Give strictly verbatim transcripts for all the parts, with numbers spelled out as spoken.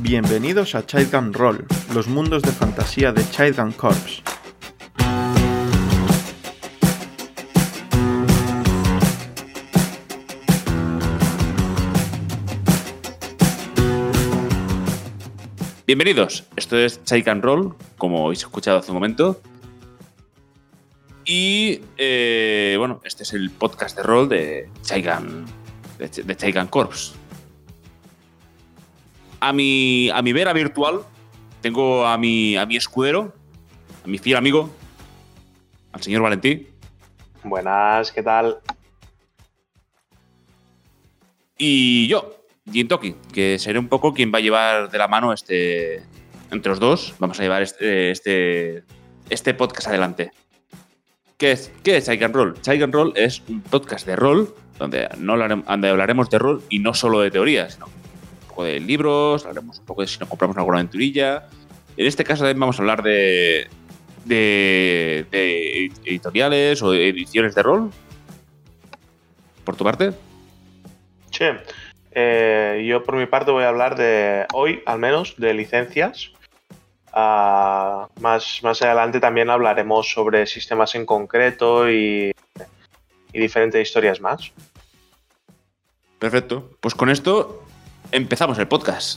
Bienvenidos a Child Gun Roll, los mundos de fantasía de Child Gun Corps. Bienvenidos, esto es Child Gun Roll, como habéis escuchado hace un momento. Y, eh, bueno, este es el podcast de rol de Child Gun, de, de Child Gun Corps. A mi, a mi vera virtual tengo a mi, a mi escudero, a mi fiel amigo, al señor Valentí. Buenas, ¿qué tal? Y yo, Gintoki, que seré un poco quien va a llevar de la mano este. Entre los dos, vamos a llevar este, este, este podcast adelante. ¿Qué es, qué es Child Gun Roll? Child Gun Roll es un podcast de rol donde, no hablaremos, donde hablaremos de rol y no solo de teorías, sino un poco de libros, hablaremos un poco de si nos compramos alguna aventurilla. En este caso también vamos a hablar de, de, de editoriales o de ediciones de rol. ¿Por tu parte? Sí. Eh, yo por mi parte voy a hablar de, hoy al menos, de licencias. Uh, más, más adelante también hablaremos sobre sistemas en concreto y, y diferentes historias más. Perfecto. Pues con esto empezamos el podcast.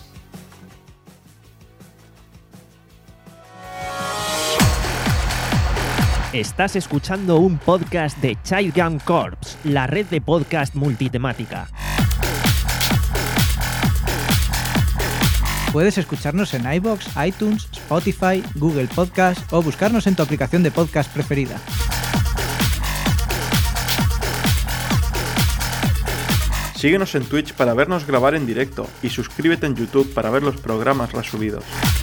Estás escuchando un podcast de Child Gun Corps, la red de podcast multitemática. Puedes escucharnos en iVoox, iTunes, Spotify, Google Podcast o buscarnos en tu aplicación de podcast preferida. Síguenos en Twitch para vernos grabar en directo y suscríbete en YouTube para ver los programas resubidos.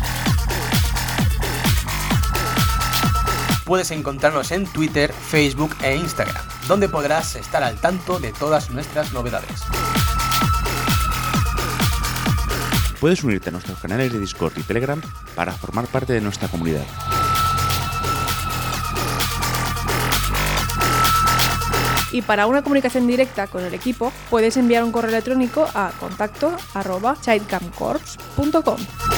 Puedes encontrarnos en Twitter, Facebook e Instagram, donde podrás estar al tanto de todas nuestras novedades. Puedes unirte a nuestros canales de Discord y Telegram para formar parte de nuestra comunidad. Y para una comunicación directa con el equipo, puedes enviar un correo electrónico a contacto arroba childguncorps punto com.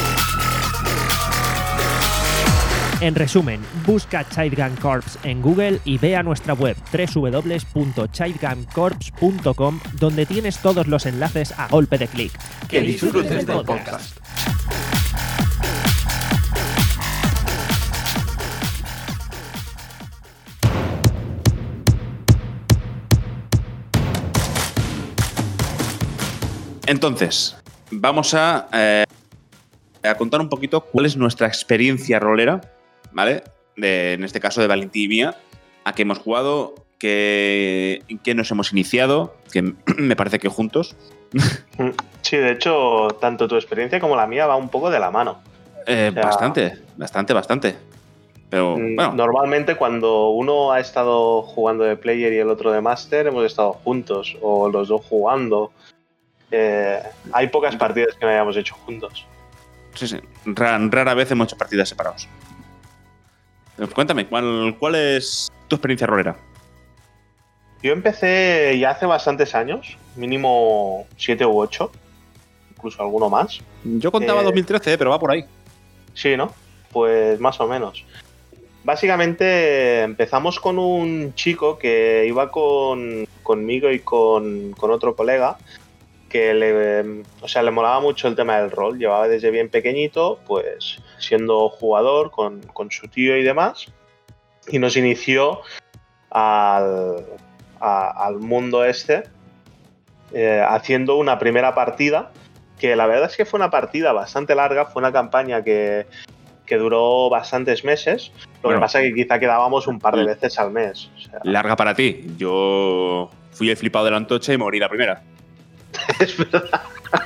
En resumen, busca Child Gun Corps en Google y ve a nuestra web doble u doble u doble u punto child gun corps punto com, donde tienes todos los enlaces a golpe de clic. Que disfrutes del podcast. Entonces, vamos a, eh, a contar un poquito cuál es nuestra experiencia rolera, ¿vale? De, en este caso de Valentín y mía, a qué hemos jugado, qué, en qué nos hemos iniciado, que me parece que juntos. Sí, de hecho, tanto tu experiencia como la mía va un poco de la mano. Eh, O sea, bastante, bastante, bastante. Pero, bueno. Normalmente cuando uno ha estado jugando de player y el otro de master, hemos estado juntos, o los dos jugando. Eh, hay pocas partidas que no hayamos hecho juntos. Sí, sí. Rara, rara vez hemos hecho partidas separados. Pero cuéntame, ¿cuál, ¿cuál es tu experiencia rolera? Yo empecé ya hace bastantes años, mínimo siete u ocho, incluso alguno más. Yo contaba Eh, dos mil trece, pero va por ahí. Sí, ¿no? Pues más o menos. Básicamente empezamos con un chico que iba con, conmigo y con, con otro colega que le, o sea, le molaba mucho el tema del rol. Llevaba desde bien pequeñito, pues siendo jugador con, con su tío y demás, y nos inició al, a, al mundo este eh, haciendo una primera partida que la verdad es que fue una partida bastante larga, fue una campaña que, que duró bastantes meses. Lo Bueno, que pasa es que quizá quedábamos un par de veces al mes. O sea, larga para ti. Yo fui el flipado de la antorcha y morí la primera. es verdad.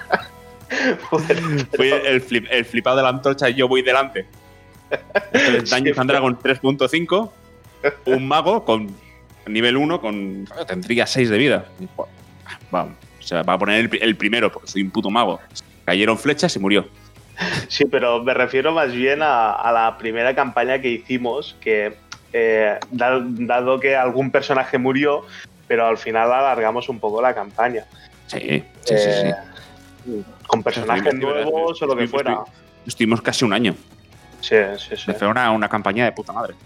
Joder, Fui pero- el, flip, el flipado de la antorcha y yo voy delante. Esto es Dungeons and Dragons tres punto cinco. Un mago con nivel uno con... Tendría seis de vida. Vamos, o sea, va a poner el, el primero porque soy un puto mago. Cayeron flechas y murió. Sí, pero me refiero más bien a, a la primera campaña que hicimos, que eh, dado, dado que algún personaje murió, pero al final alargamos un poco la campaña. Sí, sí, sí, sí. Eh, con personajes nuevos o lo que fuera. Estuvimos casi un año. Sí, sí, sí. Fue una, una campaña de puta madre.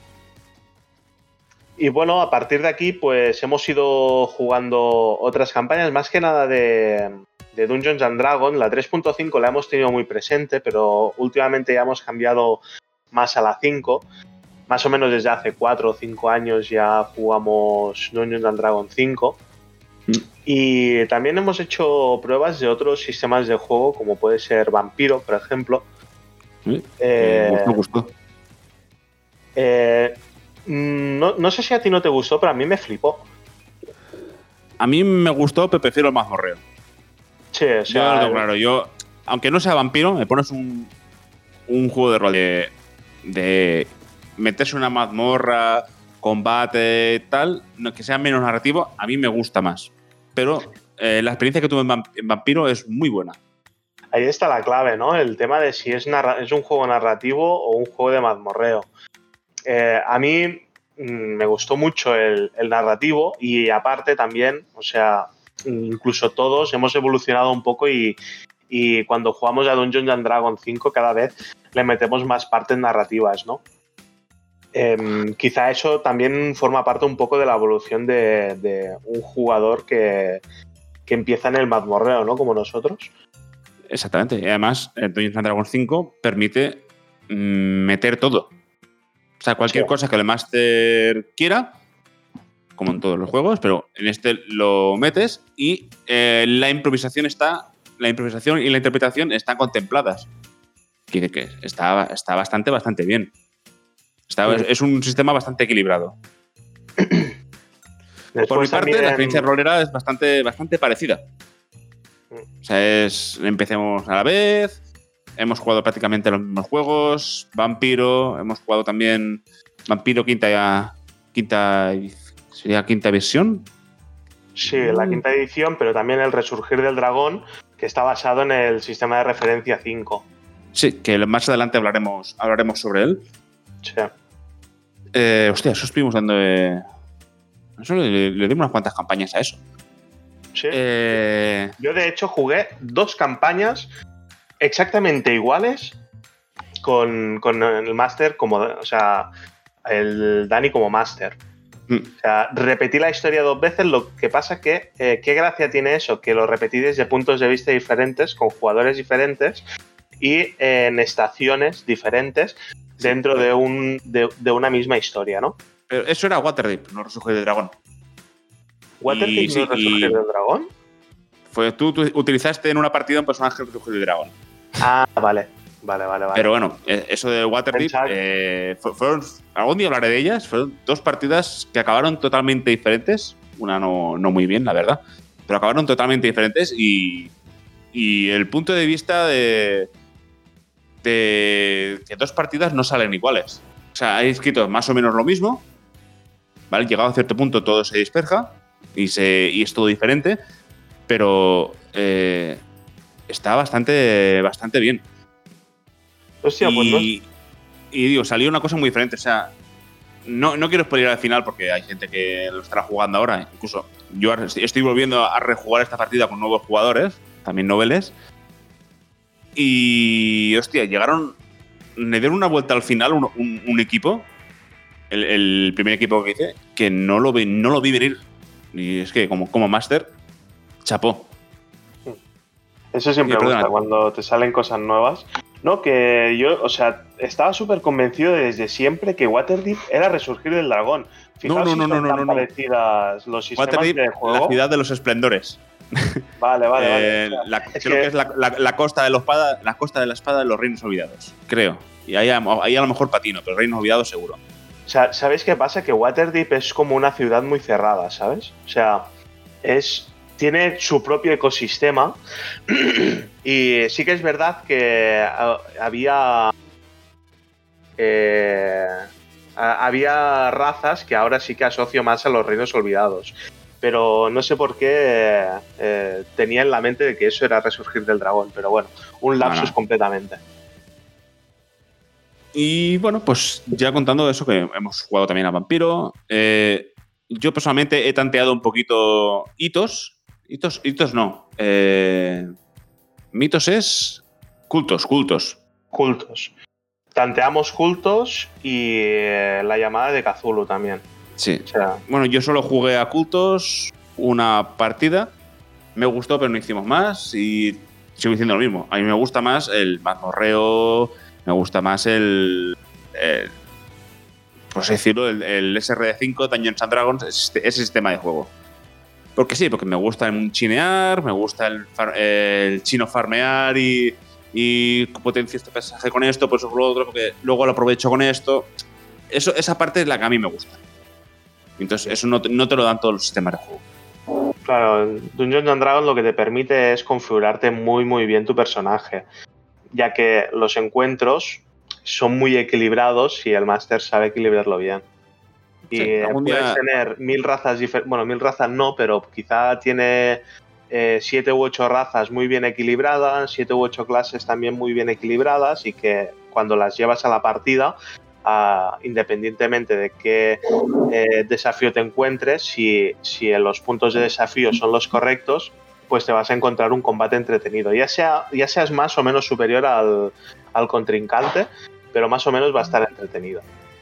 Y bueno, a partir de aquí, pues hemos ido jugando otras campañas, más que nada de, de Dungeons and Dragons. La tres punto cinco la hemos tenido muy presente, pero últimamente ya hemos cambiado más a la cinco. Más o menos desde hace cuatro o cinco años ya jugamos Dungeons and Dragons cinco. Mm. Y también hemos hecho pruebas de otros sistemas de juego, como puede ser Vampiro, por ejemplo. ¿Sí? Eh, me gustó. Eh, no, no sé si a ti no te gustó, pero a mí me flipó. A mí me gustó, pero prefiero el mazmorreo. Sí, o sea... Yo, claro, yo, aunque no sea Vampiro, me pones un, un juego de rol de, de meterse una mazmorra, combate, tal, que sea menos narrativo, a mí me gusta más. Pero eh, la experiencia que tuve en Vampiro es muy buena. Ahí está la clave, ¿no? El tema de si es, es un juego narrativo o un juego de mazmorreo. Eh, a mí mmm, me gustó mucho el, el narrativo y aparte también, o sea, incluso todos hemos evolucionado un poco y, y cuando jugamos a Dungeons and Dragons cinco cada vez le metemos más partes narrativas, ¿no? Eh, quizá eso también forma parte un poco de la evolución de, de un jugador que, que empieza en el mazmorreo, ¿no? Como nosotros. Exactamente. Y además, el Dungeons and Dragons cinco permite mmm, meter todo. O sea, cualquier sí. cosa que el máster quiera, como en todos los juegos, pero en este lo metes y eh, la improvisación está, la improvisación y la interpretación están contempladas. Quiere que está, está bastante, bastante bien. Está, sí. es, es un sistema bastante equilibrado. Después Por mi parte, también... la experiencia rolera es bastante, bastante parecida. O sea, es empecemos a la vez, hemos jugado prácticamente los mismos juegos, Vampiro, hemos jugado también Vampiro quinta, quinta sería quinta versión. Sí, la quinta edición, pero también el Resurgir del Dragón, que está basado en el sistema de referencia cinco. Sí, que más adelante hablaremos, hablaremos sobre él. Sí. Eh, hostia, eso estuvimos dando... Eh, eso le, le dimos unas cuantas campañas a eso. Sí. Eh... Yo, de hecho, jugué dos campañas exactamente iguales con, con el máster como... O sea, el Dani como máster. Mm. O sea, repetí la historia dos veces, lo que pasa que... Eh, ¿qué gracia tiene eso? Que lo repetí desde puntos de vista diferentes, con jugadores diferentes y eh, en estaciones diferentes dentro de, un, de, de una misma historia, ¿no? Pero eso era Waterdeep, no Resurgir del Dragón. ¿Waterdeep no es Resurgir del Dragón? Fue, tú, tú utilizaste en una partida un personaje de Resurgir del Dragón. Ah, vale. Vale, vale, vale. Pero bueno, eso de Waterdeep, eh, fueron, algún día hablaré de ellas, fueron dos partidas que acabaron totalmente diferentes. Una no, no muy bien, la verdad, pero acabaron totalmente diferentes y, y el punto de vista de, de que dos partidas no salen iguales. O sea, hay escrito más o menos lo mismo, ¿vale? Llegado a cierto punto todo se dispersa y, se, y es todo diferente, pero eh, está bastante, bastante bien. Hostia, y, pues no. y digo, salió una cosa muy diferente. O sea, no, no quiero spoiler al final porque hay gente que lo estará jugando ahora. Incluso yo estoy volviendo a rejugar esta partida con nuevos jugadores, también noveles. Y, hostia, llegaron. Me dieron una vuelta al final un, un, un equipo, el, el primer equipo que hice, que no lo vi, no lo vi venir. Y es que, como, como máster, chapó. Eso siempre me gusta cuando te salen cosas nuevas. No, que yo, o sea, estaba súper convencido desde siempre que Waterdeep era Resurgir del Dragón. Fijaos no, no, si no, son no, tan no, no. parecidas los sistemas Waterdeep, de juego. La ciudad de los esplendores. Vale, vale, eh, vale. O sea, la, es creo que... que es la, la, la costa de la espada, la costa de la espada de los reinos olvidados, creo. Y ahí, ahí a lo mejor patino, pero reinos olvidados seguro. O sea, ¿sabéis qué pasa? Que Waterdeep es como una ciudad muy cerrada, ¿sabes? O sea, es... tiene su propio ecosistema y sí que es verdad que había eh, había razas que ahora sí que asocio más a los reinos olvidados, pero no sé por qué eh, tenía en la mente de que eso era Resurgir del Dragón, pero bueno, un lapsus ah, completamente. Y bueno, pues ya contando eso, que hemos jugado también a Vampiro, eh, yo personalmente he tanteado un poquito hitos. Hitos, hitos no. Eh, Mitos es cultos, cultos. Cultos. Tanteamos cultos y eh, la llamada de Cthulhu también. Sí. O sea, Bueno, yo solo jugué a cultos una partida. Me gustó, pero no hicimos más. Y sigo diciendo lo mismo. A mí me gusta más el mazmorreo. Me gusta más el. el por así decirlo, el, el S R D cinco, Dungeons and Dragons, ese, ese sistema de juego. Porque sí, porque me gusta el chinear, me gusta el, far, el chino farmear y. Y potencio este personaje con esto, pues lo otro, porque luego lo aprovecho con esto. Eso, esa parte es la que a mí me gusta. Entonces, eso no te, no te lo dan todos los sistemas de juego. claro, Dungeons and Dragons lo que te permite es configurarte muy, muy bien tu personaje, ya que los encuentros son muy equilibrados y el máster sabe equilibrarlo bien. Y Sí, algún puedes día- tener mil razas diferentes. Bueno, mil razas no, pero quizá tiene eh, siete u ocho razas muy bien equilibradas, siete u ocho clases también muy bien equilibradas, y que cuando las llevas a la partida, uh, independientemente de qué eh, desafío te encuentres, si, si los puntos de desafío son los correctos, pues te vas a encontrar un combate entretenido. Ya, sea, ya seas más o menos superior al, al contrincante, pero más o menos va a estar entretenido.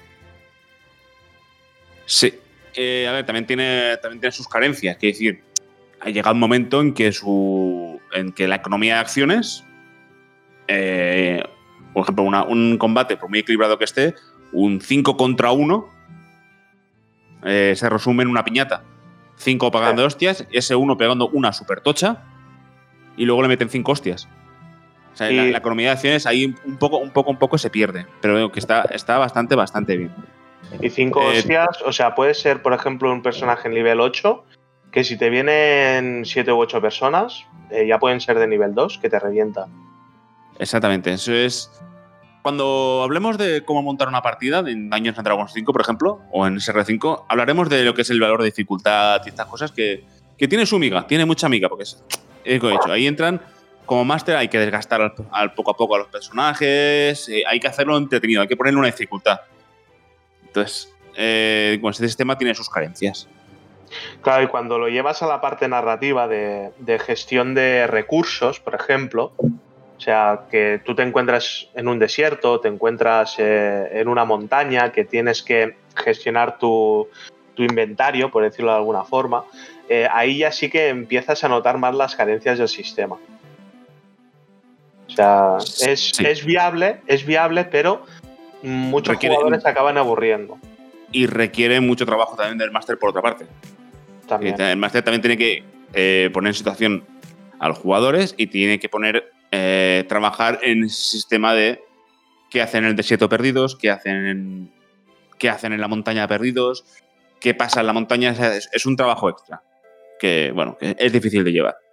Sí. Eh, a ver, también tiene, también tiene sus carencias. Quiere decir, ha llegado un momento en que su. en que la economía de acciones. Eh, por ejemplo, una, un combate, por muy equilibrado que esté, un cinco contra uno eh, se resume en una piñata. cinco pagando hostias, ese uno pegando una super tocha y luego le meten cinco hostias. O sea, Y- la, la economía de acciones ahí un poco, un poco, un poco se pierde. Pero veo que está, está bastante, bastante bien. Y cinco Eh, hostias, o sea, puede ser, por ejemplo, un personaje en nivel ocho, que si te vienen siete u ocho personas, eh, ya pueden ser de nivel dos, que te revienta. Exactamente, eso es. Cuando hablemos de cómo montar una partida en Dungeons and Dragons cinco, por ejemplo, o en S R cinco, hablaremos de lo que es el valor de dificultad y estas cosas que, que tiene su miga, tiene mucha miga, porque es, es lo que he dicho, ahí entran, como máster hay que desgastar al, al poco a poco a los personajes, eh, hay que hacerlo entretenido, hay que ponerle una dificultad. Entonces, eh, bueno, este sistema tiene sus carencias. Claro, y cuando lo llevas a la parte narrativa de, de gestión de recursos, por ejemplo, o sea, que tú te encuentras en un desierto, te encuentras eh, en una montaña, que tienes que gestionar tu, tu inventario, por decirlo de alguna forma, eh, ahí ya sí que empiezas a notar más las carencias del sistema. O sea, es, Sí. es viable, es viable, pero muchos Requiere- jugadores se acaban aburriendo Y requiere mucho trabajo también del máster por otra parte. también. El máster también tiene que eh, poner en situación a los jugadores y tiene que poner eh, trabajar en ese sistema de qué hacen en el desierto perdidos, qué hacen en, qué hacen en la montaña perdidos, qué pasa en la montaña. O sea, es, es un trabajo extra que, bueno, que es difícil de llevar.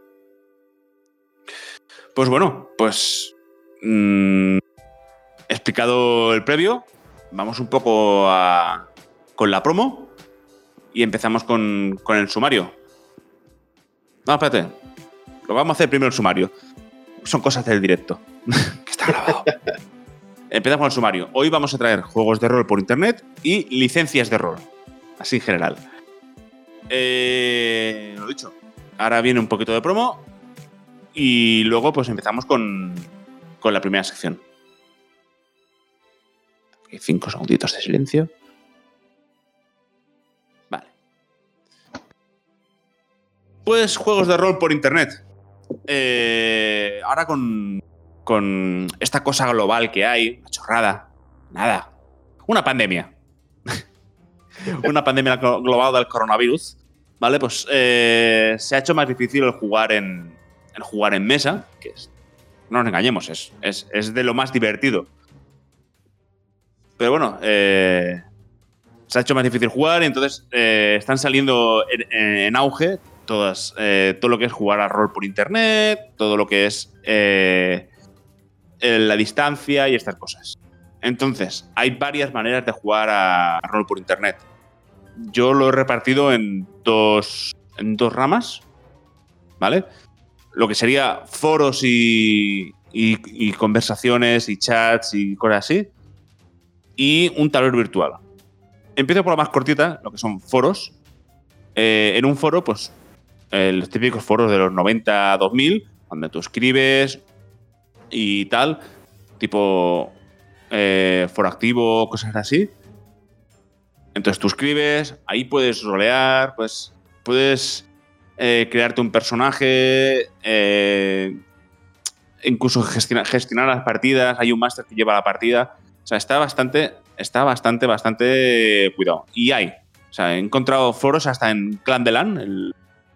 Pues bueno, pues mmm, explicado el previo, vamos un poco a, con la promo y empezamos con, con el sumario. No, espérate. Lo vamos a hacer primero el sumario. Son cosas del directo. Que está grabado. Empezamos con el sumario. Hoy vamos a traer juegos de rol por internet y licencias de rol. Así en general. Eh, lo dicho. Ahora viene un poquito de promo. Y luego pues empezamos con, con la primera sección. Hay cinco segunditos de silencio. Vale. Pues juegos de rol por internet. Eh, ahora con, con esta cosa global que hay, una chorrada, nada, una pandemia. Una pandemia global del coronavirus, ¿vale? Pues eh, se ha hecho más difícil el jugar en, el jugar en mesa, que es, no nos engañemos, es, es, es de lo más divertido. Pero bueno, eh, se ha hecho más difícil jugar y entonces eh, están saliendo en, en auge todas, eh, todo lo que es jugar a rol por internet, todo lo que es eh, la distancia y estas cosas. Entonces, hay varias maneras de jugar a rol por internet. Yo lo he repartido en dos, en dos ramas, ¿vale? Lo que sería foros y, y, y conversaciones y chats y cosas así. Y un tablero virtual. Empiezo por la más cortita, lo que son foros. Eh, en un foro, pues, eh, los típicos foros de los noventa a dos mil, donde tú escribes y tal, tipo eh, foro activo, cosas así. Entonces tú escribes, ahí puedes rolear, pues puedes eh, crearte un personaje, eh, incluso gestionar, gestionar las partidas. Hay un máster que lleva la partida. O sea, está bastante, está bastante, bastante cuidado. Y hay, o sea, he encontrado foros hasta en Clan de LAN, el,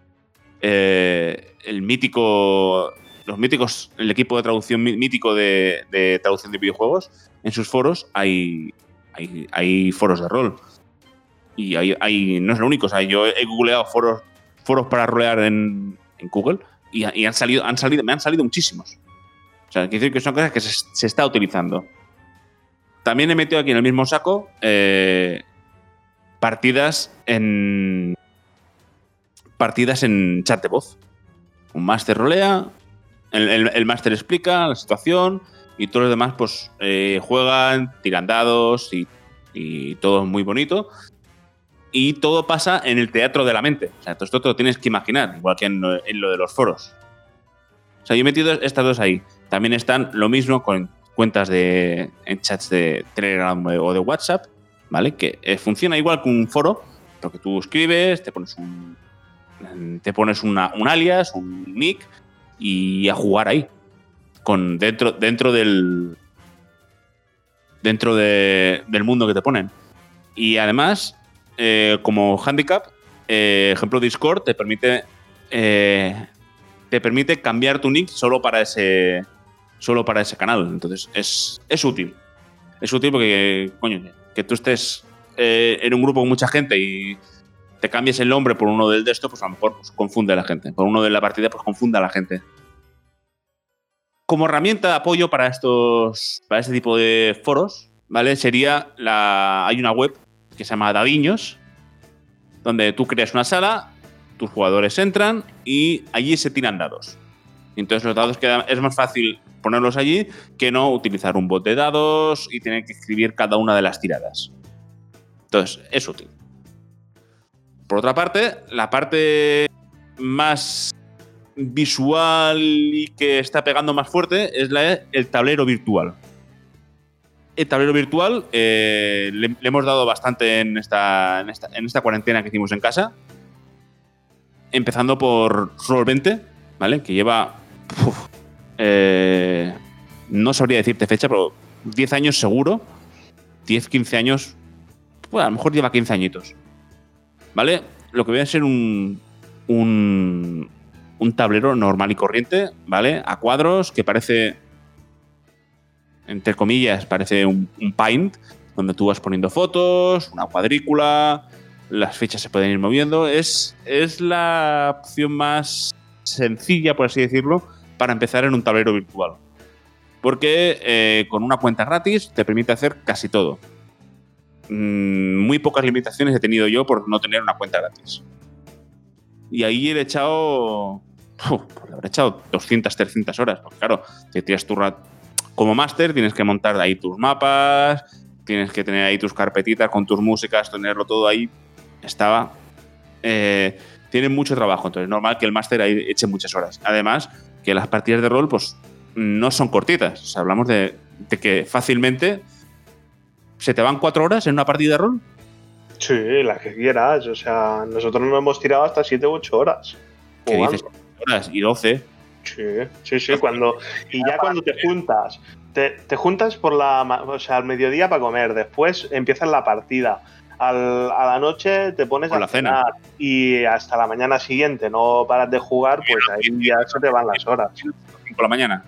eh, el mítico, los míticos, el equipo de traducción mítico de, de traducción de videojuegos. En sus foros hay, hay, hay foros de rol. Y hay, hay, no es lo único. O sea, yo he googleado foros, foros para rolear en, en Google y, y han salido, han salido, me han salido muchísimos. O sea, quiere decir que son cosas que se, se está utilizando. También he metido aquí en el mismo saco eh, partidas en partidas en chat de voz. Un máster rolea, el, el, el máster explica la situación y todos los demás pues eh, juegan, tiran dados y, y todo es muy bonito. Y todo pasa en el teatro de la mente. O sea, esto te lo tienes que imaginar, igual que en lo, en lo de los foros. O sea, yo he metido estas dos ahí. También están lo mismo con cuentas de en chats de Telegram o de WhatsApp, ¿vale? Que eh, funciona igual que un foro, porque tú escribes, te pones un te pones una, un alias, un nick y a jugar ahí, con dentro dentro del dentro de, del mundo que te ponen. Y además, eh, como handicap, eh, ejemplo Discord te permite eh, te permite cambiar tu nick solo para ese solo para ese canal. Entonces es, es útil. Es útil porque, coño, que tú estés eh, en un grupo con mucha gente y te cambies el nombre por uno del de esto, pues a lo mejor pues, confunde a la gente. Por uno de la partida, pues confunde a la gente. Como herramienta de apoyo para estos para este tipo de foros, ¿vale? Sería la hay una web que se llama Dadiños, donde tú creas una sala, tus jugadores entran y allí se tiran dados. Entonces los dados quedan, es más fácil ponerlos allí que no utilizar un bot de dados y tener que escribir cada una de las tiradas. Entonces, es útil. Por otra parte, la parte más visual y que está pegando más fuerte es la, el tablero virtual. El tablero virtual eh, le, le hemos dado bastante en esta, en, esta, en esta cuarentena que hicimos en casa. Empezando por Roll veinte, ¿vale? Que lleva... Uf, eh, no sabría decirte fecha, pero diez años seguro. diez, quince años. Bueno, a lo mejor lleva quince añitos. ¿Vale? Lo que viene a ser un, un, un tablero normal y corriente, ¿vale? A cuadros, que parece, entre comillas, parece un, un Paint, donde tú vas poniendo fotos, una cuadrícula, las fichas se pueden ir moviendo. Es, es la opción más sencilla, por así decirlo, para empezar en un tablero virtual. Porque eh, con una cuenta gratis te permite hacer casi todo. Mm, muy pocas limitaciones he tenido yo por no tener una cuenta gratis. Y ahí he echado... Uf, le habré echado doscientas, trescientas horas. Porque claro, te tiras tu rat... Como máster tienes que montar ahí tus mapas, tienes que tener ahí tus carpetitas con tus músicas, tenerlo todo ahí. Estaba... Eh, tiene mucho trabajo, entonces es normal que el máster ahí eche muchas horas. Además, que las partidas de rol pues no son cortitas. O sea, hablamos de, de que fácilmente se te van cuatro horas en una partida de rol. Sí, las que quieras. O sea, nosotros nos hemos tirado hasta siete u ocho horas. ¿Qué jugando. dices? Horas y doce. Sí, sí, sí. Cuando, y ya cuando te juntas, te, te juntas por la, o sea, al mediodía para comer, después empiezas la partida. Al, a la noche te pones Con a la cena. cenar y hasta la mañana siguiente no paras de jugar, pues ahí ya se te van las horas. cinco de la mañana.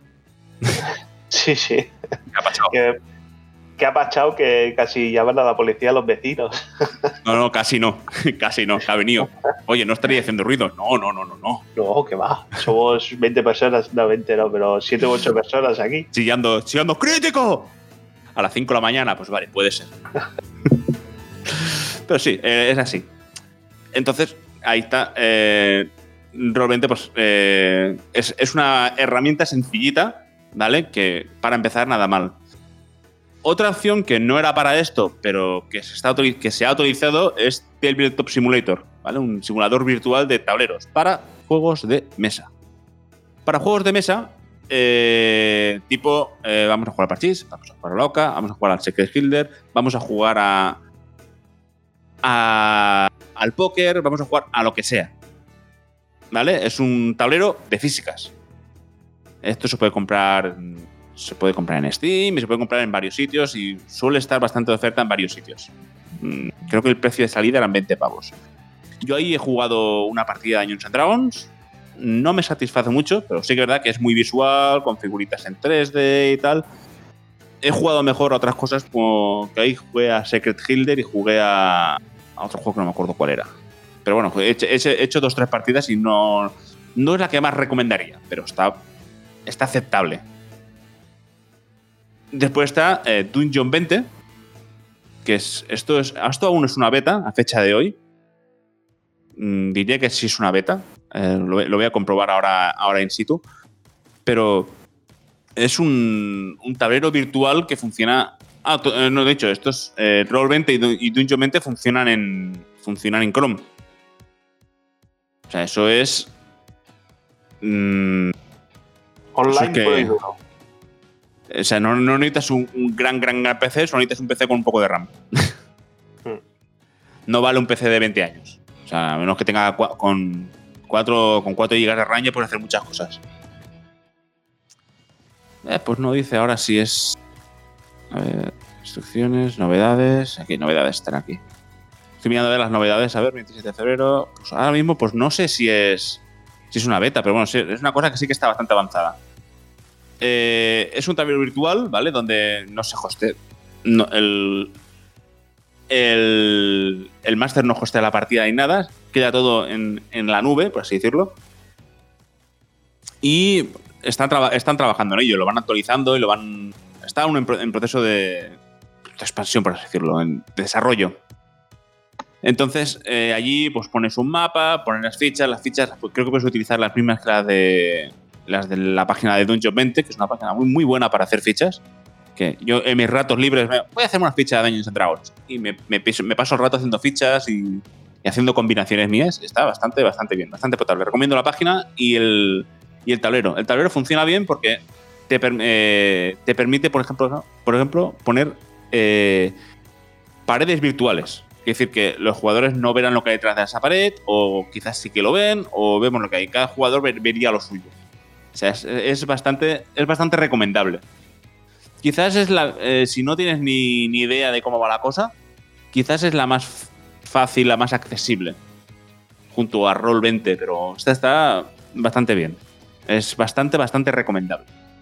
Sí, sí. ¿Qué ha pasado? Que, que ha pachado que casi llaman a la policía a los vecinos. No, no, casi no. Casi no. Ha venido. Oye, no estaría haciendo ruido. No, no, no, no, no. No, que va. Somos veinte personas, no veinte, no, pero siete u ocho personas aquí. Chillando, chillando, ¡crítico! A las cinco de la mañana, pues vale, puede ser. Pero sí, eh, es así. Entonces, ahí está. Eh, realmente, pues, eh, es, es una herramienta sencillita, ¿vale? Que para empezar, nada mal. Otra opción que no era para esto, pero que se, está, que se ha utilizado es Tabletop Simulator, ¿vale? Un simulador virtual de tableros para juegos de mesa. para juegos de mesa, eh, tipo, eh, vamos a jugar al Parchís, vamos a jugar a la Oca, vamos a jugar al Secret Hitler, vamos a jugar a, a al póker, vamos a jugar a lo que sea. ¿Vale? Es un tablero de físicas. Esto se puede comprar, se puede comprar en Steam y se puede comprar en varios sitios y suele estar bastante de oferta en varios sitios. Creo que el precio de salida eran veinte pavos. Yo ahí he jugado una partida de Dungeons and Dragons. No me satisface mucho, pero sí que es verdad que es muy visual, con figuritas en tres D y tal. He jugado mejor a otras cosas, como que ahí jugué a Secret Hitler y jugué a, a otro juego que no me acuerdo cuál era. Pero bueno, he hecho, he hecho dos o tres partidas y no, no es la que más recomendaría, pero está, está aceptable. Después está eh, Dungeon veinte, que es esto, es esto aún es una beta a fecha de hoy. Mm, diría que sí es una beta. Eh, lo, lo voy a comprobar ahora, ahora in situ. Pero es un, un tablero virtual que funciona... Ah, eh, no, de hecho, estos eh, Roll veinte y, y Dungeon veinte funcionan en, funcionan en Chrome. O sea, eso es... Mmm, Online que, puro y duro. O sea, no, no necesitas un, un gran, gran, gran P C, solo necesitas un P C con un poco de RAM. Hmm. No vale un P C de veinte años. O sea, a menos que tenga cua- con cuatro con cuatro gigas de RAM ya puedes hacer muchas cosas. Eh, pues no dice ahora si es... A ver, instrucciones, novedades... Aquí, novedades están aquí. Estoy mirando a ver las novedades, a ver, veintisiete de febrero... Pues ahora mismo, pues no sé si es... Si es una beta, pero bueno, sí, es una cosa que sí que está bastante avanzada. Eh, es un tablero virtual, ¿vale? Donde no se hostea. No, el, el, el máster no hostea la partida ni nada. Queda todo en, en la nube, por así decirlo. Y están, traba, están trabajando en ello, lo van actualizando y lo van. Está aún en, en proceso de, de expansión, por así decirlo, en, de desarrollo. Entonces, eh, allí pues pones un mapa, pones las fichas, las fichas, pues, creo que puedes utilizar las mismas que las de. las de la página de Dungeon veinte, que es una página muy, muy buena para hacer fichas. Que yo en mis ratos libres me, voy a hacer una ficha de Dungeons and Dragons y me, me, me paso el rato haciendo fichas y, y haciendo combinaciones mías. Está bastante, bastante bien, bastante potable. Recomiendo la página y el, y el tablero. El tablero funciona bien porque te, eh, te permite, por ejemplo, por ejemplo poner eh, paredes virtuales. Es decir, que los jugadores no verán lo que hay detrás de esa pared, o quizás sí que lo ven, o vemos lo que hay. Cada jugador ver, vería lo suyo. O sea, es, es, bastante, es bastante recomendable. Quizás es la... Eh, si no tienes ni, ni idea de cómo va la cosa, quizás es la más fácil, la más accesible. Junto a Roll veinte, pero esta está bastante bien. Es bastante, bastante recomendable.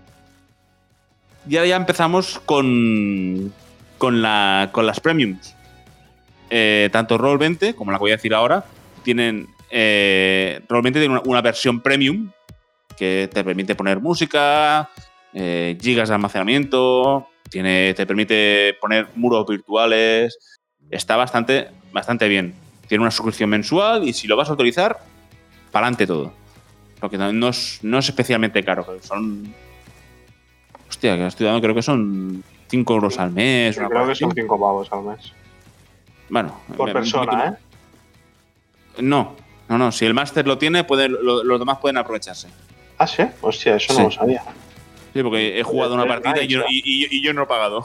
Y ahora ya empezamos con, con, la, con las premiums. Eh, tanto Roll veinte, como la que voy a decir ahora, tienen... Eh, Roll veinte tiene una, una versión premium que te permite poner música, eh, gigas de almacenamiento, tiene, te permite poner muros virtuales. Está bastante, bastante bien. Tiene una suscripción mensual y si lo vas a utilizar, para adelante todo. Porque no es, no es especialmente caro. Son... Hostia, que estoy dando, creo que son cinco euros al mes. Sí, una creo cosa que así. son cinco pavos al mes. Bueno. Por me- persona, me- ¿eh? No, no, no. Si el máster lo tiene, puede, lo- los demás pueden aprovecharse. Ah, sí. Hostia, eso Sí. no lo sabía. Sí, porque he jugado una Es partida y yo, nice, y- y- y yo no he pagado.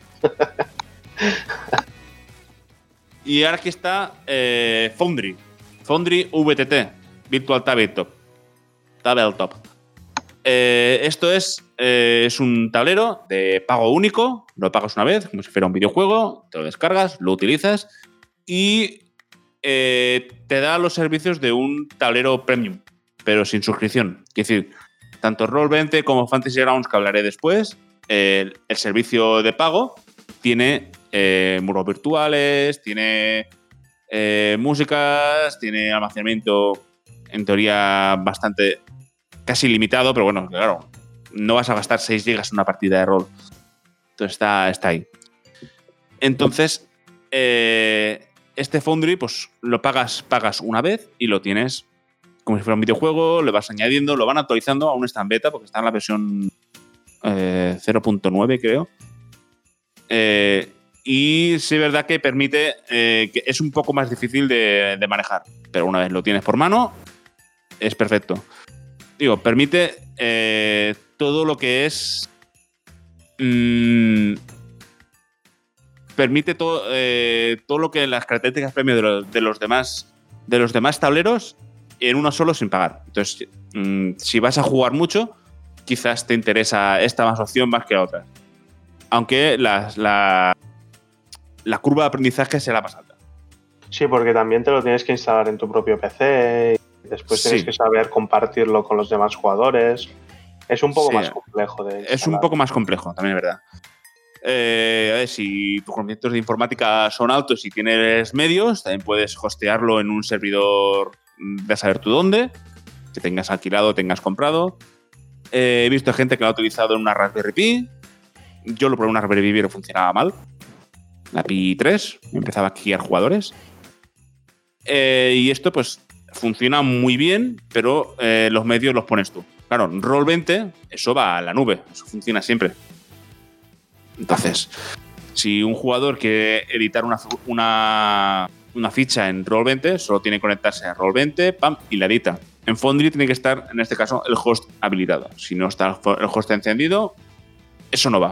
Y ahora aquí está eh, Foundry. Foundry V T T, Virtual Tabletop. Tabletop. Eh, esto es, eh, es un tablero de pago único. Lo pagas una vez, como si fuera un videojuego. Te lo descargas, lo utilizas y eh, te da los servicios de un tablero premium, pero sin suscripción. Es decir, tanto Roll veinte como Fantasy Grounds, que hablaré después, el, el servicio de pago tiene eh, muros virtuales, tiene eh, músicas, tiene almacenamiento en teoría bastante casi limitado, pero bueno, claro, no vas a gastar seis gigas en una partida de rol. Entonces está, está ahí. Entonces, eh, este Foundry, pues lo pagas, pagas una vez y lo tienes como si fuera un videojuego, le vas añadiendo, lo van actualizando, aún está en beta porque está en la versión eh, cero punto nueve, creo. Eh, y sí es verdad que permite, eh, que es un poco más difícil de, de manejar, pero una vez lo tienes por mano, es perfecto. digo, permite eh, todo lo que es... Mmm, permite todo, eh, todo lo que las características premium de los, de los demás de los demás tableros en uno solo sin pagar. Entonces, mmm, si vas a jugar mucho, quizás te interesa esta más opción más que otra. Aunque la, la, la curva de aprendizaje será más alta. Sí, porque también te lo tienes que instalar en tu propio P C y después tienes Sí. que saber compartirlo con los demás jugadores. Es un poco Sí. más complejo de instalar. Es un poco más complejo, también es verdad. Eh, a ver, si tus conocimientos de informática son altos y tienes medios, también puedes hostearlo en un servidor de saber tú dónde, que tengas alquilado o tengas comprado. Eh, he visto gente que lo ha utilizado en una Raspberry Pi. Yo lo probé en una Raspberry Pi, pero funcionaba mal. La Pi tres, empezaba a guiar jugadores. Eh, y esto, pues, funciona muy bien, pero eh, los medios los pones tú. Claro, en Roll veinte, eso va a la nube, eso funciona siempre. Entonces, si un jugador quiere editar una, una, una ficha en Roll veinte, solo tiene que conectarse a Roll veinte, pam, y la edita. En Foundry tiene que estar, en este caso, el host habilitado. Si no está el host encendido, eso no va.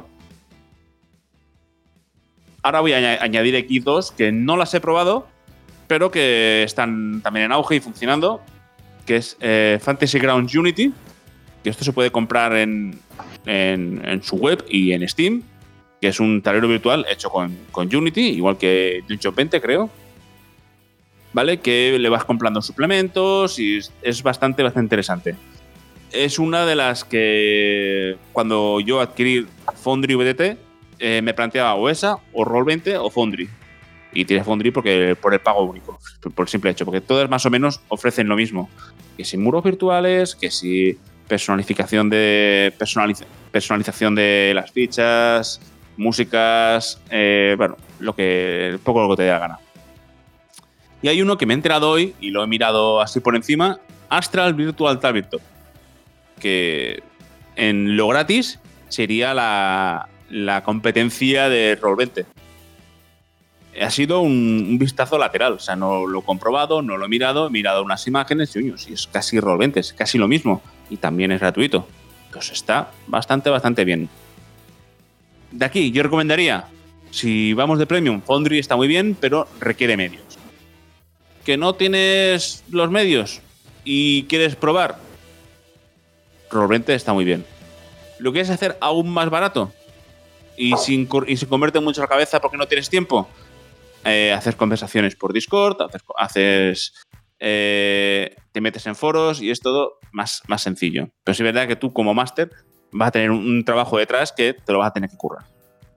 Ahora voy a añadir aquí dos que no las he probado, pero que están también en auge y funcionando, que es eh, Fantasy Grounds Unity, que esto se puede comprar en, en, en su web y en Steam, que es un tablero virtual hecho con, con Unity, igual que Dungeon veinte, creo. ¿Vale? Que le vas comprando suplementos y es, es bastante, bastante interesante. Es una de las que cuando yo adquirí Foundry V D T eh, me planteaba o esa, o Roll veinte o Foundry. Y tiré Foundry porque, por el pago único, por el simple hecho, porque todas más o menos ofrecen lo mismo. Que si muros virtuales, que si personalización de, personaliza, personalización de las fichas, músicas, eh, bueno, lo que, poco lo que te dé la gana. Y hay uno que me he enterado hoy y lo he mirado así por encima, Astral Virtual Tabletop, que en lo gratis sería la, la competencia de Roll veinte. Ha sido un, un vistazo lateral, o sea, no lo he comprobado, no lo he mirado, he mirado unas imágenes y, uy, sí, es casi Roll veinte, es casi lo mismo y también es gratuito. Pues está bastante, bastante bien. De aquí, yo recomendaría, si vamos de Premium, Foundry está muy bien, pero requiere medios. ¿Que no tienes los medios y quieres probar? Roll veinte está muy bien. ¿Lo quieres hacer aún más barato? Y sin, y sin comerte mucho la cabeza porque no tienes tiempo. Eh, haces conversaciones por Discord, haces, haces eh, te metes en foros y es todo más, más sencillo. Pero sí es verdad que tú como máster vas a tener un, un trabajo detrás que te lo vas a tener que currar.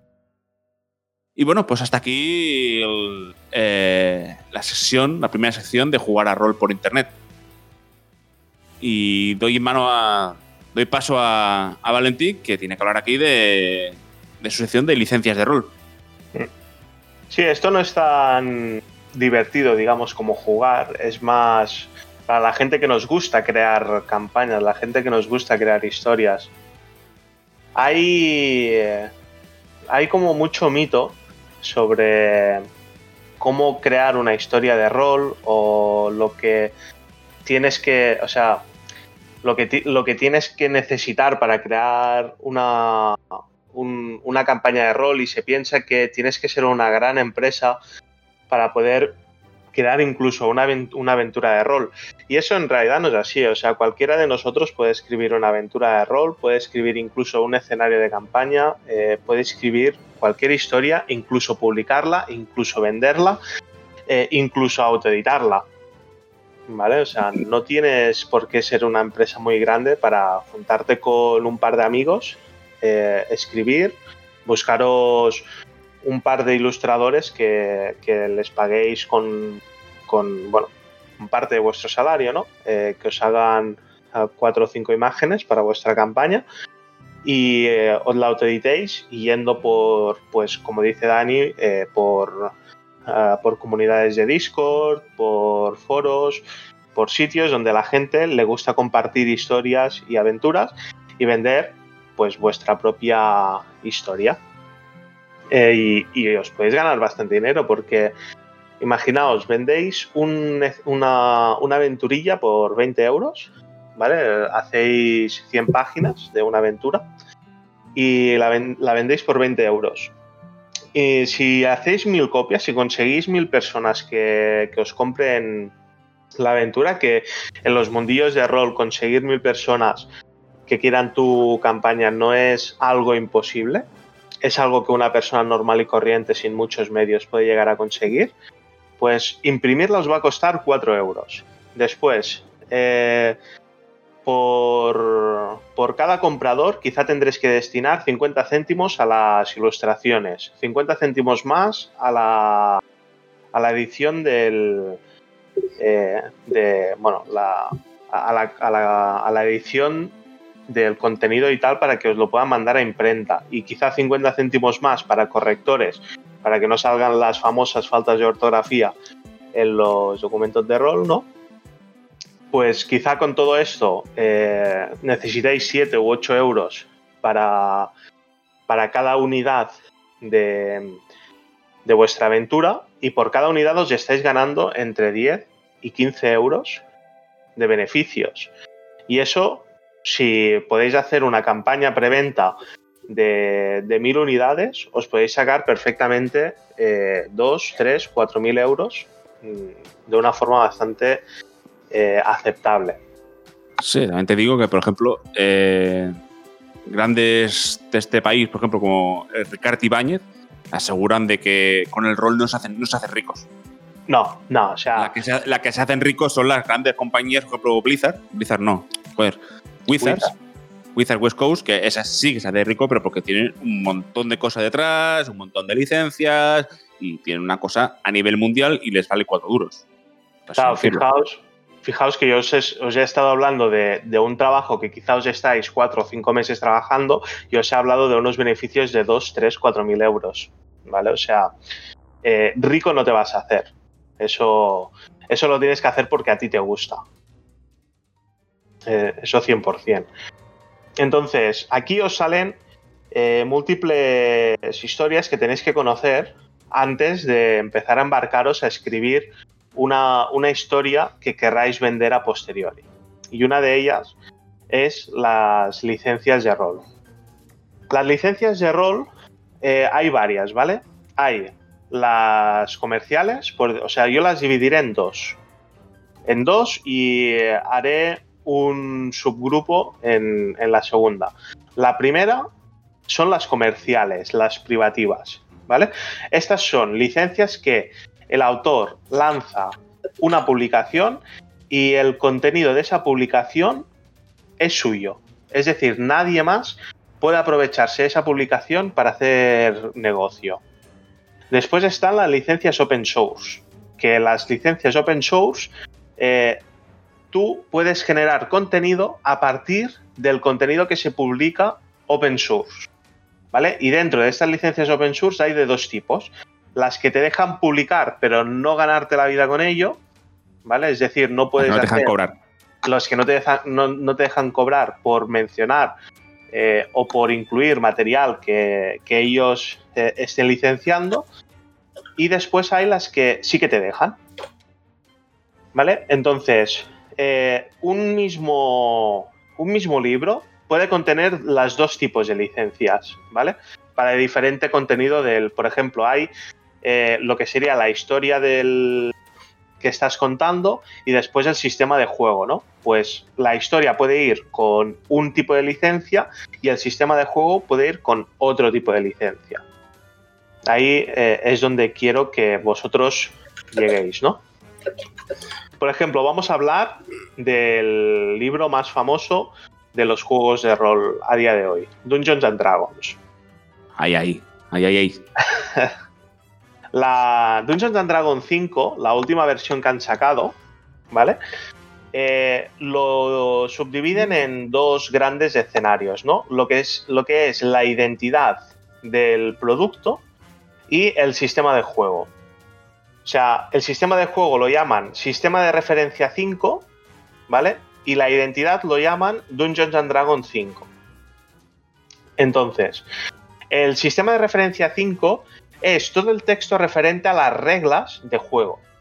Y bueno, pues hasta aquí el, eh, la sesión, la primera sección de jugar a rol por internet. Y doy mano a, doy paso a, a Valentí, que tiene que hablar aquí de, de su sección de licencias de rol. Sí, esto no es tan divertido, digamos, como jugar. Es más para la gente que nos gusta crear campañas, la gente que nos gusta crear historias. Hay, hay como mucho mito sobre cómo crear una historia de rol o lo que tienes que, o sea, lo que, ti, lo que tienes que necesitar para crear una, un, una campaña de rol, y se piensa que tienes que ser una gran empresa para poder crear incluso una, una aventura de rol. Y eso en realidad no es así. O sea, cualquiera de nosotros puede escribir una aventura de rol, puede escribir incluso un escenario de campaña, eh, puede escribir cualquier historia, incluso publicarla, incluso venderla, eh, incluso autoeditarla. ¿Vale? O sea, no tienes por qué ser una empresa muy grande para juntarte con un par de amigos, eh, escribir, buscaros un par de ilustradores que, que les paguéis con, con, bueno, con parte de vuestro salario, ¿no? Eh, que os hagan uh, cuatro o cinco imágenes para vuestra campaña y eh, os la autoeditéis yendo por, pues como dice Dani, eh, por, uh, por comunidades de Discord, por foros, por sitios donde a la gente le gusta compartir historias y aventuras y vender pues vuestra propia historia. Eh, y, y os podéis ganar bastante dinero porque imaginaos, vendéis un, una, una aventurilla por veinte euros, ¿vale? Hacéis cien páginas de una aventura y la, ven- la vendéis por veinte euros. Y si hacéis mil copias, si conseguís mil personas que, que os compren la aventura, que en los mundillos de rol conseguir mil personas que quieran tu campaña no es algo imposible, es algo que una persona normal y corriente sin muchos medios puede llegar a conseguir, pues imprimirla os va a costar cuatro euros. Después, eh, por, por cada comprador quizá tendréis que destinar cincuenta céntimos a las ilustraciones, cincuenta céntimos más a la, a la edición del... Eh, de, bueno, la, a, la, a, la, a la edición del contenido y tal para que os lo puedan mandar a imprenta, y quizá cincuenta céntimos más para correctores, para que no salgan las famosas faltas de ortografía en los documentos de rol, ¿no? Pues quizá con todo esto eh, necesitáis siete u ocho euros para, para cada unidad de, de vuestra aventura, y por cada unidad os estáis ganando entre diez y quince euros de beneficios. Y eso, si podéis hacer una campaña preventa de, de mil unidades, os podéis sacar perfectamente eh, dos, tres, cuatro mil euros de una forma bastante eh, aceptable. Sí, también te digo que, por ejemplo, eh, grandes de este país, por ejemplo, como Ricard Ibáñez, aseguran de que con el rol no se hacen, no se hacen ricos. No, no, o sea... La que, se, la que se hacen ricos son las grandes compañías, por ejemplo, Blizzard. Blizzard no, joder, Wizards. Wizard. Wizard West Coast, que esa sí que se hace rico, pero porque tienen un montón de cosas detrás, un montón de licencias, y tienen una cosa a nivel mundial y les vale cuatro duros. Claro, fijaos, fijaos que yo os he, os he estado hablando de, de un trabajo que quizá os estáis cuatro o cinco meses trabajando, y os he hablado de unos beneficios de dos, tres, cuatro mil euros, ¿vale? O sea, eh, rico no te vas a hacer. Eso, eso lo tienes que hacer porque a ti te gusta. Eh, eso cien por cien. Entonces, aquí os salen eh, múltiples historias que tenéis que conocer antes de empezar a embarcaros a escribir una, una historia que querráis vender a posteriori. Y una de ellas es las licencias de rol. Las licencias de rol eh, hay varias, ¿vale? Hay las comerciales, por, o sea, yo las dividiré en dos. En dos y eh, haré un subgrupo en, en la segunda. La primera son las comerciales, las privativas, ¿vale? Estas son licencias que el autor lanza una publicación y el contenido de esa publicación es suyo. Es decir, nadie más puede aprovecharse de esa publicación para hacer negocio. Después están las licencias open source, que las licencias open source eh, tú puedes generar contenido a partir del contenido que se publica open source, ¿vale? Y dentro de estas licencias open source hay de dos tipos. Las que te dejan publicar pero no ganarte la vida con ello, ¿vale? Es decir, no puedes no te dejan hacer, cobrar. Los que no te dejan, no, no te dejan cobrar por mencionar eh, o por incluir material que, que ellos eh, estén licenciando. Y después hay las que sí que te dejan, ¿vale? Entonces, eh, un, mismo, un mismo libro puede contener los dos tipos de licencias, ¿vale? Para diferente contenido del... Por ejemplo, hay eh, lo que sería la historia del que estás contando y después el sistema de juego, ¿no? Pues la historia puede ir con un tipo de licencia y el sistema de juego puede ir con otro tipo de licencia. Ahí eh, es donde quiero que vosotros lleguéis, ¿no? Por ejemplo, vamos a hablar del libro más famoso de los juegos de rol a día de hoy, Dungeons and Dragons. Ahí, ahí, ahí, ahí, ahí. La Dungeons and Dragons cinco, la última versión que han sacado, ¿vale? Eh, lo subdividen en dos grandes escenarios, ¿no? Lo que es, lo que es la identidad del producto y el sistema de juego. O sea, el sistema de juego lo llaman Sistema de Referencia cinco, ¿vale? Y la identidad lo llaman Dungeons and Dragons cinco. Entonces, el Sistema de Referencia cinco es todo el texto referente a las reglas de juego.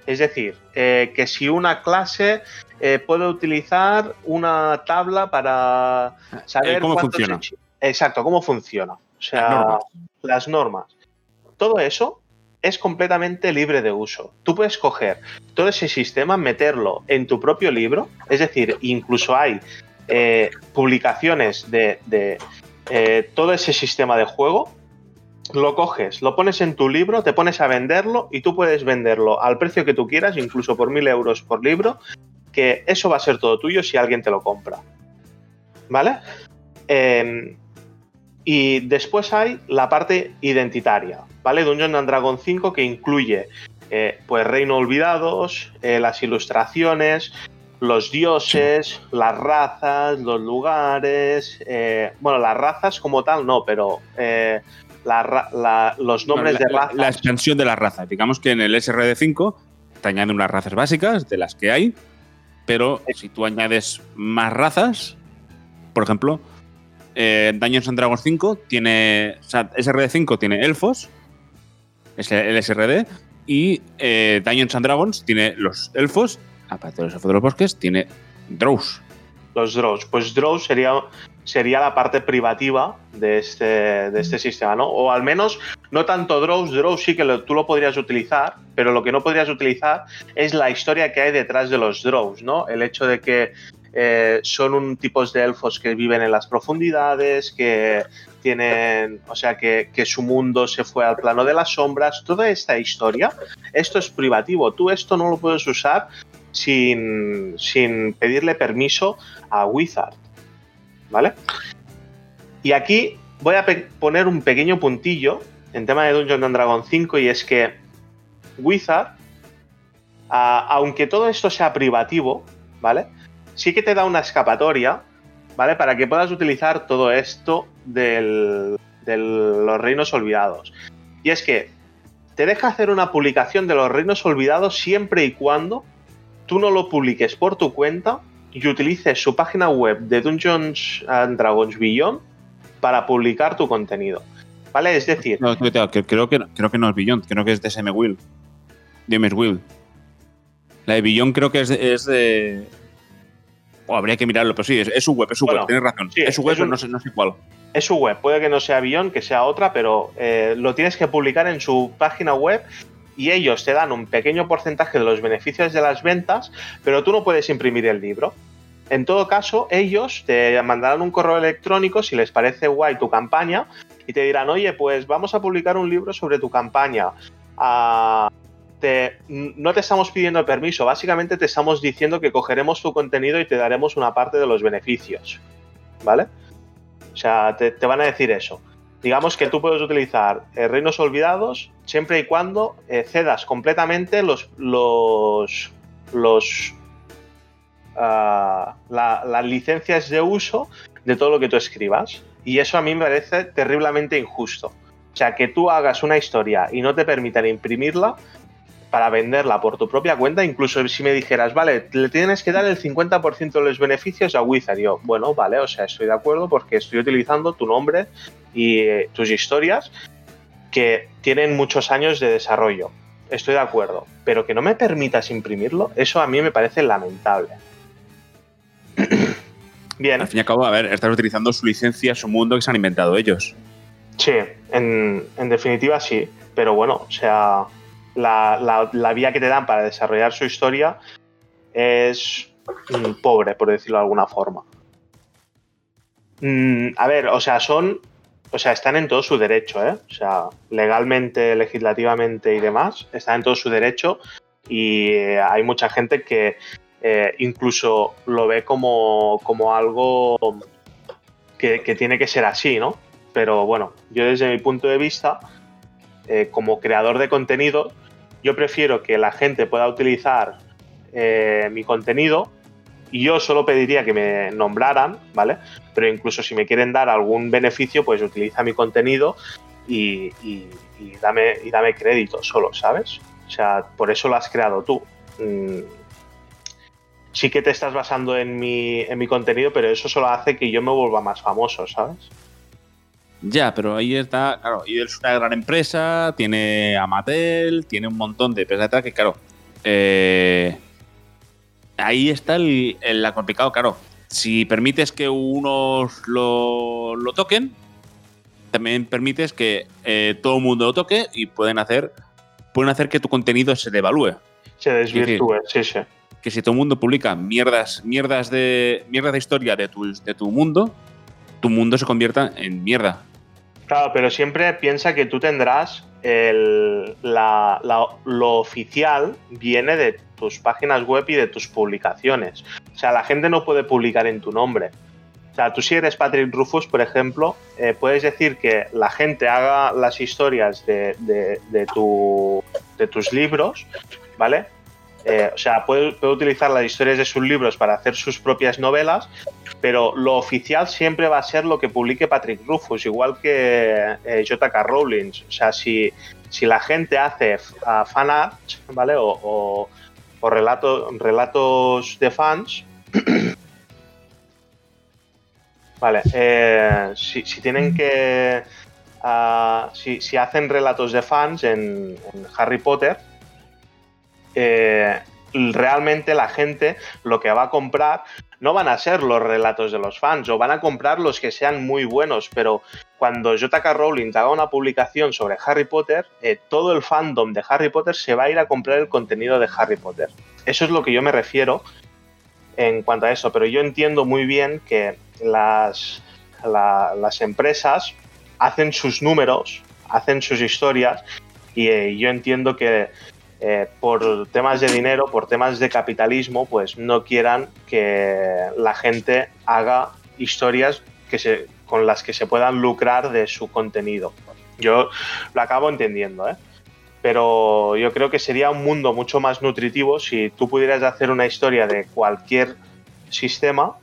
Es decir, eh, que si una clase eh, puede utilizar una tabla para saber Eh, ¿cómo cuántos funciona? hechi- Exacto, cómo funciona. O sea, Las normas. las normas. Todo eso es completamente libre de uso. Tú puedes coger todo ese sistema, meterlo en tu propio libro. Es decir, incluso hay eh, publicaciones de, de eh, todo ese sistema de juego. Lo coges, lo pones en tu libro, te pones a venderlo y tú puedes venderlo al precio que tú quieras, incluso por mil euros por libro, que eso va a ser todo tuyo si alguien te lo compra. ¿Vale? Eh, y después hay la parte identitaria, ¿vale? Dungeons and Dragons cinco, que incluye eh, pues Reino Olvidados, eh, las ilustraciones, los dioses, las razas, los lugares, eh, bueno, las razas como tal no, pero eh, la, la, los nombres Bueno, la, de razas. La, la expansión de las razas. Digamos que en el S R D cinco te añaden unas razas básicas de las que hay, pero si tú añades más razas, por ejemplo, eh, Dungeons and Dragons cinco tiene. O sea, S R D cinco tiene elfos, es el S R D, y eh, Dungeons and Dragons tiene los elfos, aparte de los elfos de los bosques, tiene drows. Los drows. Pues drows sería, sería la parte privativa de este, de este sistema, ¿no? O al menos, no tanto drows, drows sí que lo, tú lo podrías utilizar, pero lo que no podrías utilizar es la historia que hay detrás de los drows, ¿no? El hecho de que eh, son un tipos de elfos que viven en las profundidades, que tienen, o sea, que, que su mundo se fue al plano de las sombras, toda esta historia, esto es privativo, tú esto no lo puedes usar sin, sin pedirle permiso a Wizard, ¿vale? Y aquí voy a poner un pequeño puntillo en tema de Dungeons and Dragons cinco, y es que Wizard, a, aunque todo esto sea privativo, ¿vale? Sí que te da una escapatoria, ¿vale? Para que puedas utilizar todo esto del, de los Reinos Olvidados. Y es que te deja hacer una publicación de los Reinos Olvidados siempre y cuando tú no lo publiques por tu cuenta y utilices su página web de Dungeons and Dragons Beyond para publicar tu contenido, ¿vale? Es decir... No, creo, que, creo, que, creo que no es Beyond, creo que es de S M Will. De M S Will. La de Beyond creo que es de... Es de... Oh, habría que mirarlo, pero sí, es, es su web, es su Bueno, web, tienes razón. sí, es su web, es un- pero no sé, no sé cuál. Es su web, puede que no sea Beyond, que sea otra, pero eh, lo tienes que publicar en su página web y ellos te dan un pequeño porcentaje de los beneficios de las ventas, pero tú no puedes imprimir el libro. En todo caso, ellos te mandarán un correo electrónico si les parece guay tu campaña y te dirán, oye, pues vamos a publicar un libro sobre tu campaña. Ah, te, no te estamos pidiendo permiso, básicamente te estamos diciendo que cogeremos tu contenido y te daremos una parte de los beneficios, ¿vale? O sea, te, te van a decir eso. Digamos que tú puedes utilizar eh, Reinos Olvidados siempre y cuando eh, cedas completamente los, los, los uh, la, las licencias de uso de todo lo que tú escribas. Y eso a mí me parece terriblemente injusto. O sea, que tú hagas una historia y no te permitan imprimirla para venderla por tu propia cuenta, incluso si me dijeras, vale, le tienes que dar el cincuenta por ciento de los beneficios a Wizard. Yo, bueno, vale, o sea, estoy de acuerdo porque estoy utilizando tu nombre y eh, tus historias que tienen muchos años de desarrollo. Estoy de acuerdo, pero que no me permitas imprimirlo, eso a mí me parece lamentable. Bien. Al fin y al cabo, a ver, estás utilizando su licencia, su mundo que se han inventado ellos. Sí, en, en definitiva sí, pero bueno, o sea... La, la, la vía que te dan para desarrollar su historia es mm, pobre, por decirlo de alguna forma. Mm, a ver, o sea, son... O sea, están en todo su derecho, ¿eh? O sea, legalmente, legislativamente y demás, están en todo su derecho y eh, hay mucha gente que eh, incluso lo ve como, como algo que, que tiene que ser así, ¿no? Pero bueno, yo desde mi punto de vista, eh, como creador de contenido, yo prefiero que la gente pueda utilizar eh, mi contenido y yo solo pediría que me nombraran, ¿vale? Pero incluso si me quieren dar algún beneficio, pues utiliza mi contenido y, y, y, dame, y dame crédito solo, ¿sabes? O sea, por eso lo has creado tú. Mm, sí que te estás basando en mi, en mi contenido, pero eso solo hace que yo me vuelva más famoso, ¿sabes? Ya, pero ahí está, claro, y es una gran empresa, tiene a Mattel, tiene un montón de empresas detrás que, claro, Eh, ahí está el, el la complicado, claro. Si permites que unos lo, lo toquen, también permites que eh, todo el mundo lo toque y pueden hacer, pueden hacer que tu contenido se devalúe. Se desvirtúe, sí, sí. Que si todo el mundo publica mierdas, mierdas de mierdas de historia de tu, de tu mundo, tu mundo se convierta en mierda. Claro, pero siempre piensa que tú tendrás el, la, la, lo oficial viene de tus páginas web y de tus publicaciones. O sea, la gente no puede publicar en tu nombre. O sea, tú si eres Patrick Rufus, por ejemplo, eh, puedes decir que la gente haga las historias de, de, de, tu, de tus libros, ¿vale? Eh, o sea, puede, puede utilizar las historias de sus libros para hacer sus propias novelas, pero lo oficial siempre va a ser lo que publique Patrick Rufus, igual que eh, J K Rowling. O sea, si, si la gente hace uh, fan art, ¿vale? O, o, o relato, relatos de fans, vale, eh, si, si tienen que... Uh, si, si hacen relatos de fans en, en Harry Potter, eh, realmente la gente lo que va a comprar no van a ser los relatos de los fans, o van a comprar los que sean muy buenos, pero cuando J K Rowling haga una publicación sobre Harry Potter, eh, todo el fandom de Harry Potter se va a ir a comprar el contenido de Harry Potter. Eso es lo que yo me refiero en cuanto a eso, pero yo entiendo muy bien que las, la, las empresas hacen sus números, hacen sus historias, y eh, yo entiendo que Eh, por temas de dinero, por temas de capitalismo, pues no quieran que la gente haga historias que se, con las que se puedan lucrar de su contenido. Yo lo acabo entendiendo, ¿eh? Pero yo creo que sería un mundo mucho más nutritivo si tú pudieras hacer una historia de cualquier sistema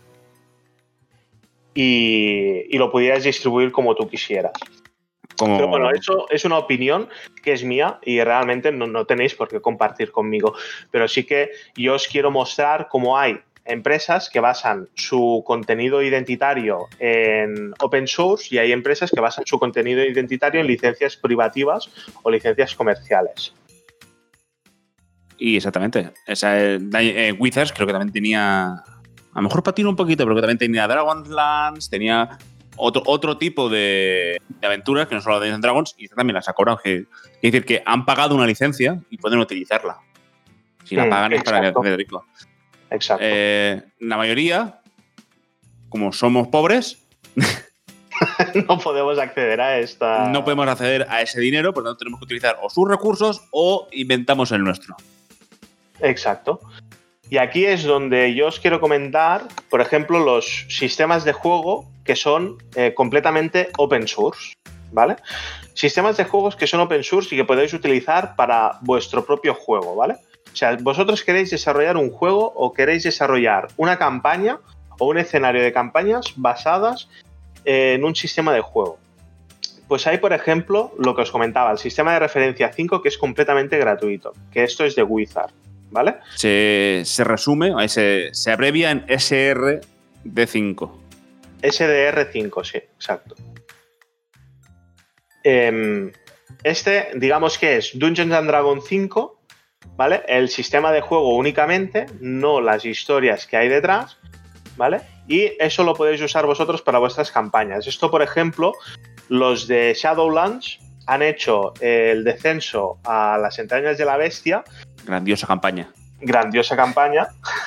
y, y lo pudieras distribuir como tú quisieras. Como... Pero bueno, eso es una opinión que es mía y realmente no, no tenéis por qué compartir conmigo. Pero sí que yo os quiero mostrar cómo hay empresas que basan su contenido identitario en open source y hay empresas que basan su contenido identitario en licencias privativas o licencias comerciales. Y exactamente. O sea, eh, Wizards creo que también tenía... A lo mejor patino un poquito, pero que también tenía Dragonlance, tenía... Otro, otro tipo de, de aventuras que no solo Dungeons and Dragons, y también las ha cobrado. Es decir, que han pagado una licencia y pueden utilizarla. Si la pagan mm, es para que rico. Exacto. Eh, la mayoría, como somos pobres, no podemos acceder a esta. No podemos acceder a ese dinero, por lo tanto tenemos que utilizar o sus recursos o inventamos el nuestro. Exacto. Y aquí es donde yo os quiero comentar, por ejemplo, los sistemas de juego que son eh, completamente open source, ¿vale? Sistemas de juegos que son open source y que podéis utilizar para vuestro propio juego, ¿vale? O sea, vosotros queréis desarrollar un juego o queréis desarrollar una campaña o un escenario de campañas basadas en un sistema de juego. Pues hay, por ejemplo, lo que os comentaba, el sistema de referencia cinco, que es completamente gratuito, que esto es de Wizard, ¿vale? Se, se resume, se, se abrevia en S R D cinco. S D R cinco, sí, exacto. Eh, este, digamos que es Dungeons and Dragons cinco, ¿vale? El sistema de juego únicamente, no las historias que hay detrás, ¿vale? Y eso lo podéis usar vosotros para vuestras campañas. Esto, por ejemplo, los de Shadowlands han hecho el descenso a las entrañas de la bestia. Grandiosa campaña. Grandiosa campaña.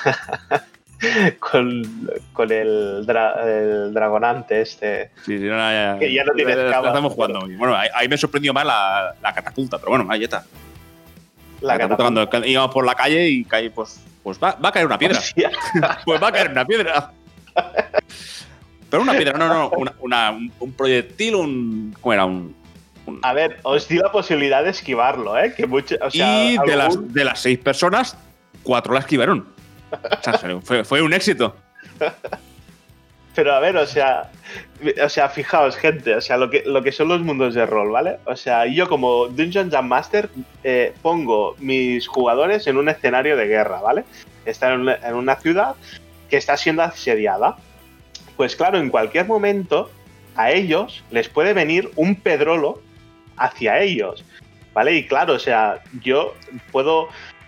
con, con el, dra, el dragonante este. Sí, sí, no, ya, que ya no tiene escala. Estamos jugando. Bueno, ahí, ahí me sorprendió más la, la catapulta, pero bueno, ahí ya está. La, la catapulta, cuando íbamos por la calle y cae, pues, pues va, va a caer una piedra. Pues va a caer una piedra. Pero una piedra, no, no, una, una, un, un proyectil, un. ¿Cómo era? Un, un. A ver, os di la posibilidad de esquivarlo, ¿eh? Que mucho, o sea, y algún... de, las, de las seis personas, cuatro la esquivaron. O sea, fue, fue un éxito. Pero a ver, o sea, o sea, fijaos, gente, o sea, lo que, lo que son los mundos de rol, ¿vale? O sea, yo como Dungeon Jam Master eh, pongo mis jugadores en un escenario de guerra, ¿vale? Están en una, en una ciudad que está siendo asediada. Pues claro, en cualquier momento a ellos les puede venir un pedrolo hacia ellos, ¿vale? Y claro, o sea, yo puedo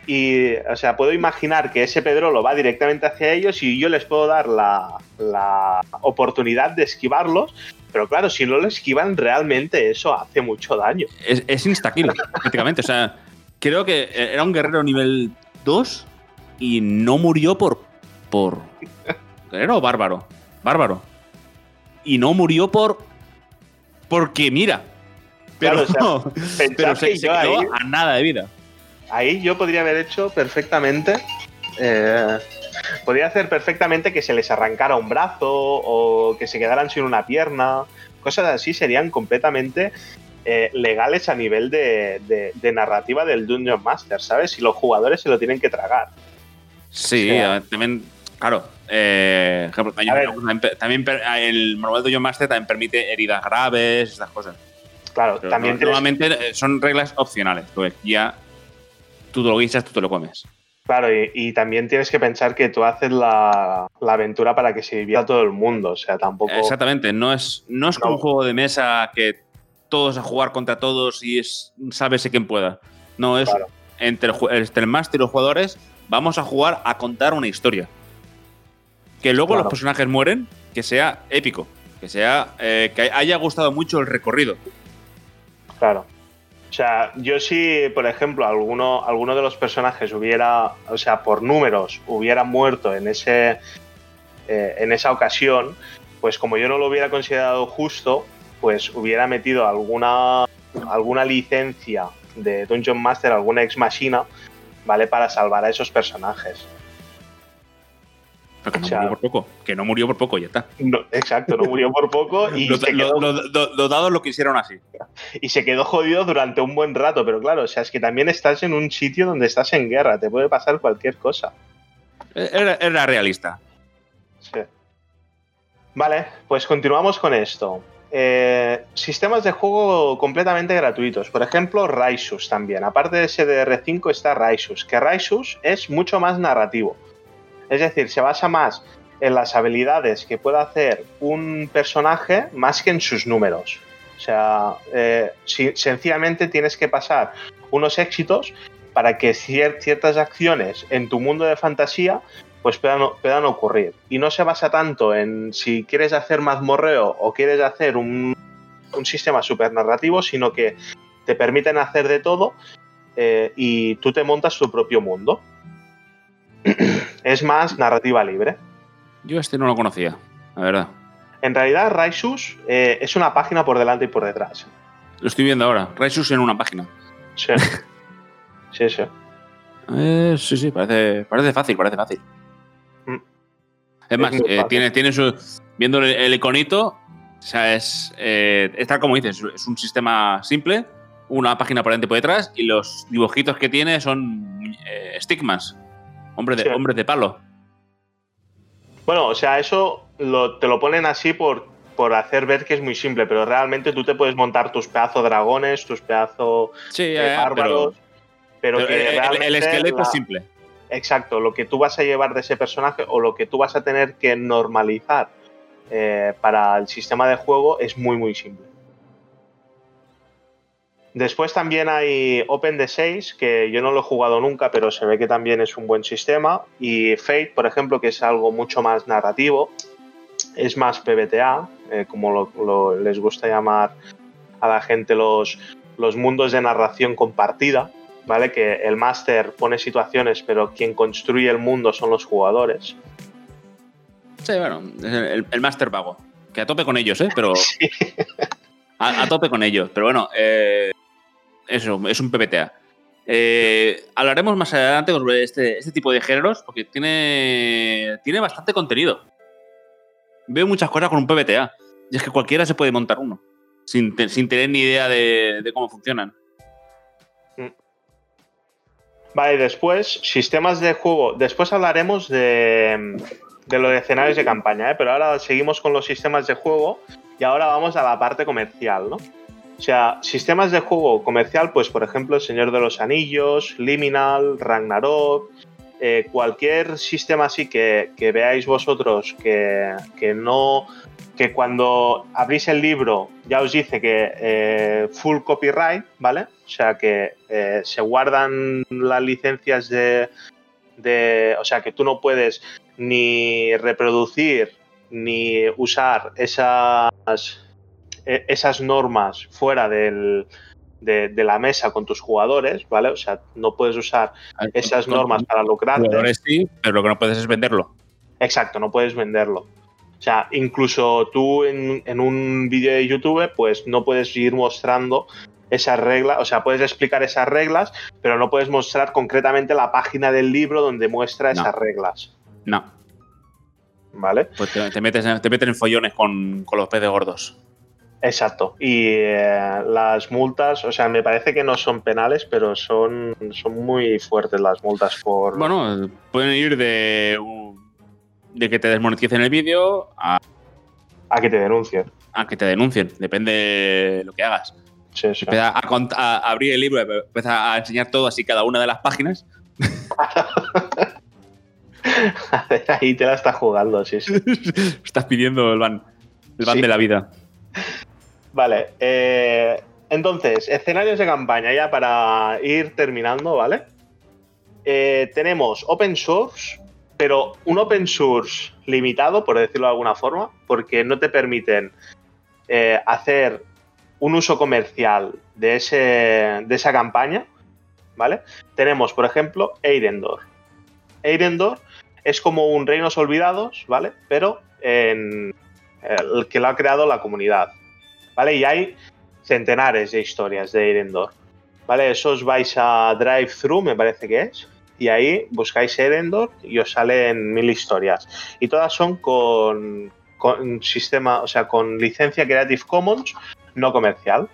y, o sea, puedo imaginar que ese Pedrolo va directamente hacia ellos y yo les puedo dar la, la oportunidad de esquivarlos, pero claro, si no lo esquivan, realmente eso hace mucho daño. Es, es insta-kill, prácticamente. O sea, creo que era un guerrero nivel dos y no murió por... por ¿guerrero o bárbaro? Bárbaro. Y no murió por... porque mira... Pero, claro, o sea, pero se, se quedó ahí, a nada de vida. Ahí yo podría haber hecho perfectamente. Eh, podría hacer perfectamente que se les arrancara un brazo o que se quedaran sin una pierna. Cosas así serían completamente eh, legales a nivel de, de, de narrativa del Dungeon Master, ¿sabes? Y los jugadores se lo tienen que tragar. Sí, o sea, también, claro. Eh, ejemplo, también, también el manual de Dungeon Master también permite heridas graves, estas cosas. Claro, pero también no, tienes... normalmente son reglas opcionales, porque ya tú te lo guisas, tú te lo comes. Claro, y, y también tienes que pensar que tú haces la, la aventura para que se divierta todo el mundo, o sea, tampoco... Exactamente, no es, no es como no. un juego de mesa que todos a jugar contra todos y es sábese quién pueda. No, es claro. entre, el, entre el máster y los jugadores vamos a jugar a contar una historia. Que luego claro. los personajes mueren, que sea épico, que sea eh, que haya gustado mucho el recorrido. Claro. O sea, yo si, por ejemplo, alguno, alguno de los personajes hubiera, o sea, por números, hubiera muerto en, ese, eh, en esa ocasión, pues como yo no lo hubiera considerado justo, pues hubiera metido alguna, alguna licencia de Dungeon Master, alguna ex machina, ¿vale? Para salvar a esos personajes. Pero que no o sea, murió por poco, que no murió por poco, ya está. No, exacto, no murió por poco y los, se quedó, los, los, los dados lo quisieron así. Y se quedó jodido durante un buen rato, pero claro, o sea, es que también estás en un sitio donde estás en guerra, te puede pasar cualquier cosa. Era, era realista. Sí. Vale, pues continuamos con esto. Eh, sistemas de juego completamente gratuitos. Por ejemplo, Raisus también. Aparte de ese D R cinco está Raisus, que Raisus es mucho más narrativo. Es decir, se basa más en las habilidades que puede hacer un personaje más que en sus números. O sea, eh, si, sencillamente tienes que pasar unos éxitos para que cier- ciertas acciones en tu mundo de fantasía pues puedan, puedan ocurrir. Y no se basa tanto en si quieres hacer mazmorreo o quieres hacer un, un sistema súper narrativo, sino que te permiten hacer de todo eh, y tú te montas tu propio mundo. Es más narrativa libre. Yo este no lo conocía, la verdad. En realidad, Raisus eh, es una página por delante y por detrás. Lo estoy viendo ahora. Raisus en una página. Sí. Sí, sí. Eh, sí, sí, parece, parece fácil, parece fácil. Mm. Es más, es eh, tiene, tiene su. Viendo el, el iconito, o sea, es. Eh, está como dices, es un sistema simple, una página por delante y por detrás, y los dibujitos que tiene son eh, estigmas. Hombres de, sí. hombres de palo. Bueno, o sea, eso lo, te lo ponen así por, por hacer ver que es muy simple, pero realmente tú te puedes montar tus pedazos dragones, tus pedazos sí, eh, ya, bárbaros, pero, pero que el, realmente el esqueleto la, es simple. Exacto, lo que tú vas a llevar de ese personaje o lo que tú vas a tener que normalizar eh, para el sistema de juego es muy, muy simple. Después también hay Open D seis, que yo no lo he jugado nunca, pero se ve que también es un buen sistema. Y Fate, por ejemplo, que es algo mucho más narrativo, es más P B T A, eh, como lo, lo, les gusta llamar a la gente los, los mundos de narración compartida, ¿vale? Que el máster pone situaciones, pero quien construye el mundo son los jugadores. Sí, bueno, el, el máster vago. Que a tope con ellos, ¿eh? Pero... Sí. A, a tope con ellos, pero bueno... Eh... Eso, es un P B T A. Eh, hablaremos más adelante sobre este, este tipo de géneros porque tiene, tiene bastante contenido. Veo muchas cosas con un P B T A. Y es que cualquiera se puede montar uno sin, te, sin tener ni idea de, de cómo funcionan. Vale, después, sistemas de juego. Después hablaremos de, de los escenarios de campaña, ¿eh? Pero ahora seguimos con los sistemas de juego y ahora vamos a la parte comercial, ¿no? O sea, sistemas de juego comercial, pues por ejemplo, El Señor de los Anillos, Liminal, Ragnarok, eh, cualquier sistema así que, que veáis vosotros que, que no... que cuando abrís el libro ya os dice que eh, full copyright, ¿vale? O sea, que eh, se guardan las licencias de, de... O sea, que tú no puedes ni reproducir ni usar esas, esas normas fuera del, de, de la mesa con tus jugadores, ¿vale? O sea, no puedes usar esas con, normas con, para lucrarte. Jugadores sí, pero lo que no puedes es venderlo. Exacto, no puedes venderlo. O sea, incluso tú en, en un vídeo de YouTube, pues no puedes ir mostrando esas reglas, o sea, puedes explicar esas reglas, pero no puedes mostrar concretamente la página del libro donde muestra no. esas reglas. No. ¿Vale? Pues te, te, metes, te meten en follones con, con los peces gordos. Exacto. Y eh, las multas, o sea, me parece que no son penales, pero son, son muy fuertes las multas por... Bueno, pueden ir de... de que te desmoneticen el vídeo a, a que te denuncien. A que te denuncien, depende de lo que hagas. Sí, sí. Empieza a, a, a abrir el libro, empieza a enseñar todo así cada una de las páginas. A ver, ahí te la estás jugando, sí, sí. Estás pidiendo el ban, el ban sí. de la vida. Vale, eh, entonces, escenarios de campaña ya para ir terminando, ¿vale? Eh, tenemos open source, pero un open source limitado, por decirlo de alguna forma, porque no te permiten eh, hacer un uso comercial de, ese, de esa campaña, ¿vale? Tenemos, por ejemplo, Eirendor. Eirendor es como un Reinos Olvidados, ¿vale? Pero en el que lo ha creado la comunidad, ¿vale? Y hay centenares de historias de Eirendor, ¿vale? Eso os vais a Drive-Thru, me parece que es, y ahí buscáis Eirendor y os salen mil historias. Y todas son con, con sistema, o sea, con licencia Creative Commons no comercial.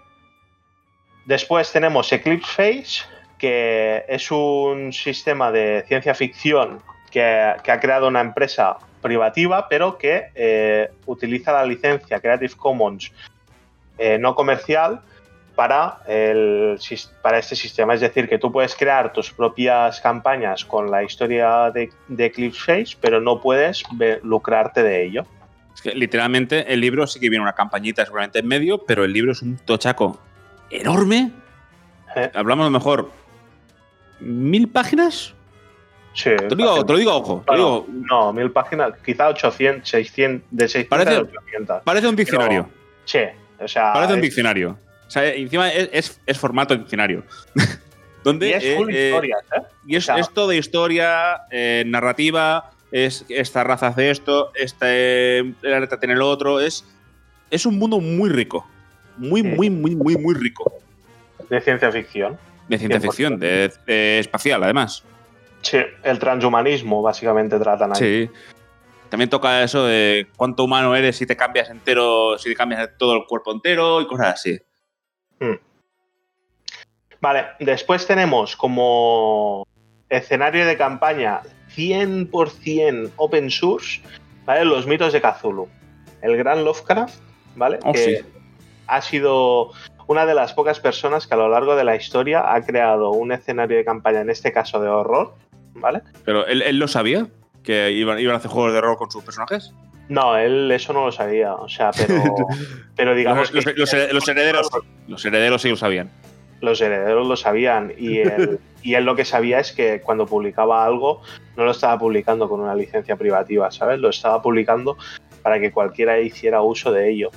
Después tenemos Eclipse Phase, que es un sistema de ciencia ficción que, que ha creado una empresa privativa, pero que eh, utiliza la licencia Creative Commons eh, no comercial para, el, para este sistema. Es decir, que tú puedes crear tus propias campañas con la historia de, de Eclipse Phase, pero no puedes ver, lucrarte de ello. Es que literalmente el libro sí que viene una campañita seguramente en medio, pero el libro es un tochaco enorme. ¿Eh? Hablamos a lo mejor mil páginas. Sí. Te lo digo, te lo digo ojo. Te Bueno, digo, no, mil páginas, quizá ochocientos, seiscientos, de seiscientos parece, a ochocientos. Parece un diccionario. Pero, sí, o sea. Parece un es, diccionario. O sea, encima es, es, es formato diccionario. Donde, y es full eh, historias, ¿eh? Y es, o sea, es todo historia, eh, narrativa, es esta raza hace esto, este planeta tiene el otro. Es, es un mundo muy rico. Muy, sí. muy, muy, muy, muy rico. De ciencia ficción. De ciencia ficción, de, de espacial, además. Sí, el transhumanismo básicamente tratan ahí. Sí. También toca eso de cuánto humano eres si te cambias entero, si te cambias todo el cuerpo entero y cosas así. Hmm. Vale, después tenemos como escenario de campaña cien por ciento open source, ¿vale? Los mitos de Cthulhu. El gran Lovecraft, ¿vale? Oh, que sí. ha sido una de las pocas personas que a lo largo de la historia ha creado un escenario de campaña, en este caso de horror, ¿vale? Pero él, él lo sabía, que iban, iban a hacer juegos de horror con sus personajes. No, él eso no lo sabía, o sea, pero, pero digamos los, que... los, los, los herederos los herederos sí lo sabían. Los herederos lo sabían y él, y él lo que sabía es que cuando publicaba algo no lo estaba publicando con una licencia privativa, ¿sabes? Lo estaba publicando para que cualquiera hiciera uso de ello.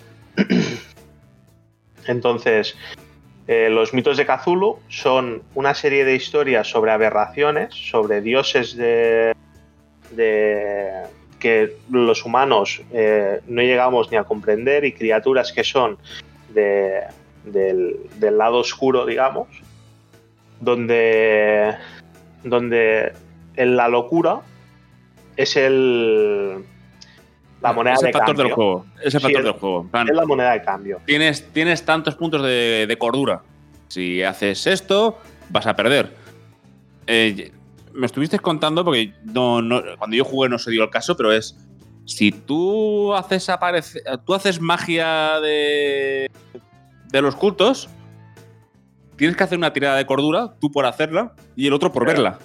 Entonces, eh, los mitos de Cthulhu son una serie de historias sobre aberraciones, sobre dioses de, de que los humanos eh, no llegamos ni a comprender y criaturas que son de, del, del lado oscuro, digamos, donde, donde en la locura es el... La moneda es el de factor cambio. del juego. Es el Sí, factor es, del juego. Plan, es la moneda de cambio. Tienes, tienes tantos puntos de, de cordura. Si haces esto, vas a perder. Eh, me estuviste contando, porque no, no, cuando yo jugué no se dio el caso, pero es... Si tú haces aparecer, tú haces magia de, de los cultos, tienes que hacer una tirada de cordura, tú por hacerla y el otro por Pero, verla.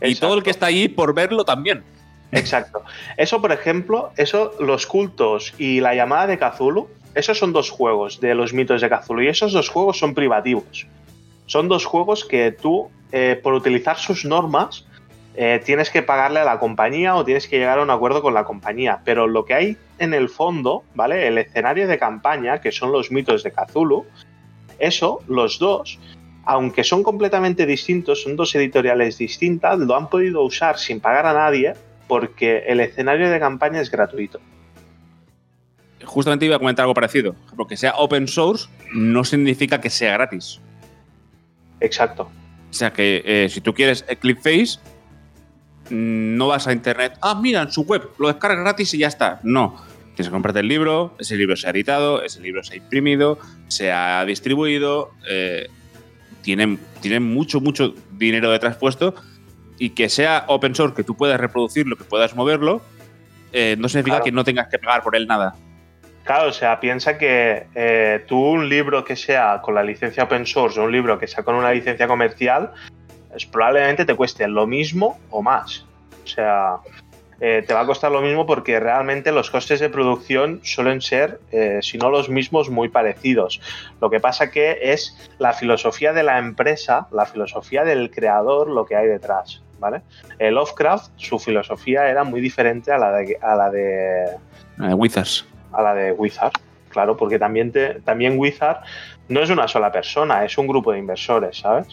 Y todo el que está allí por verlo también. Exacto. Eso, por ejemplo, eso, los cultos y la llamada de Cthulhu, esos son dos juegos de los mitos de Cthulhu y esos dos juegos son privativos. Son dos juegos que tú, eh, por utilizar sus normas, eh, tienes que pagarle a la compañía o tienes que llegar a un acuerdo con la compañía. Pero lo que hay en el fondo, ¿vale? El escenario de campaña, que son los mitos de Cthulhu, eso, los dos, aunque son completamente distintos, son dos editoriales distintas, lo han podido usar sin pagar a nadie porque el escenario de campaña es gratuito. Justamente iba a comentar algo parecido. Porque sea open source no significa que sea gratis. Exacto. O sea que eh, si tú quieres ClipFace, no vas a internet. Ah, mira, en su web, lo descargas gratis y ya está. No. Tienes que comprarte el libro, ese libro se ha editado, ese libro se ha imprimido, se ha distribuido. Eh, tiene, tiene mucho, mucho dinero detrás puesto. Y que sea open source, que tú puedas reproducirlo, que puedas moverlo, eh, no significa claro. que no tengas que pagar por él nada. Claro, o sea, piensa que eh, tú un libro que sea con la licencia open source o un libro que sea con una licencia comercial, pues probablemente te cueste lo mismo o más. O sea, eh, te va a costar lo mismo porque realmente los costes de producción suelen ser, eh, si no los mismos, muy parecidos. Lo que pasa que es la filosofía de la empresa, la filosofía del creador, lo que hay detrás, ¿vale? El Lovecraft, su filosofía era muy diferente a la de... A la de Eh, Wizards. a la de Wizard, claro, porque también, te, también Wizard no es una sola persona, es un grupo de inversores, ¿sabes?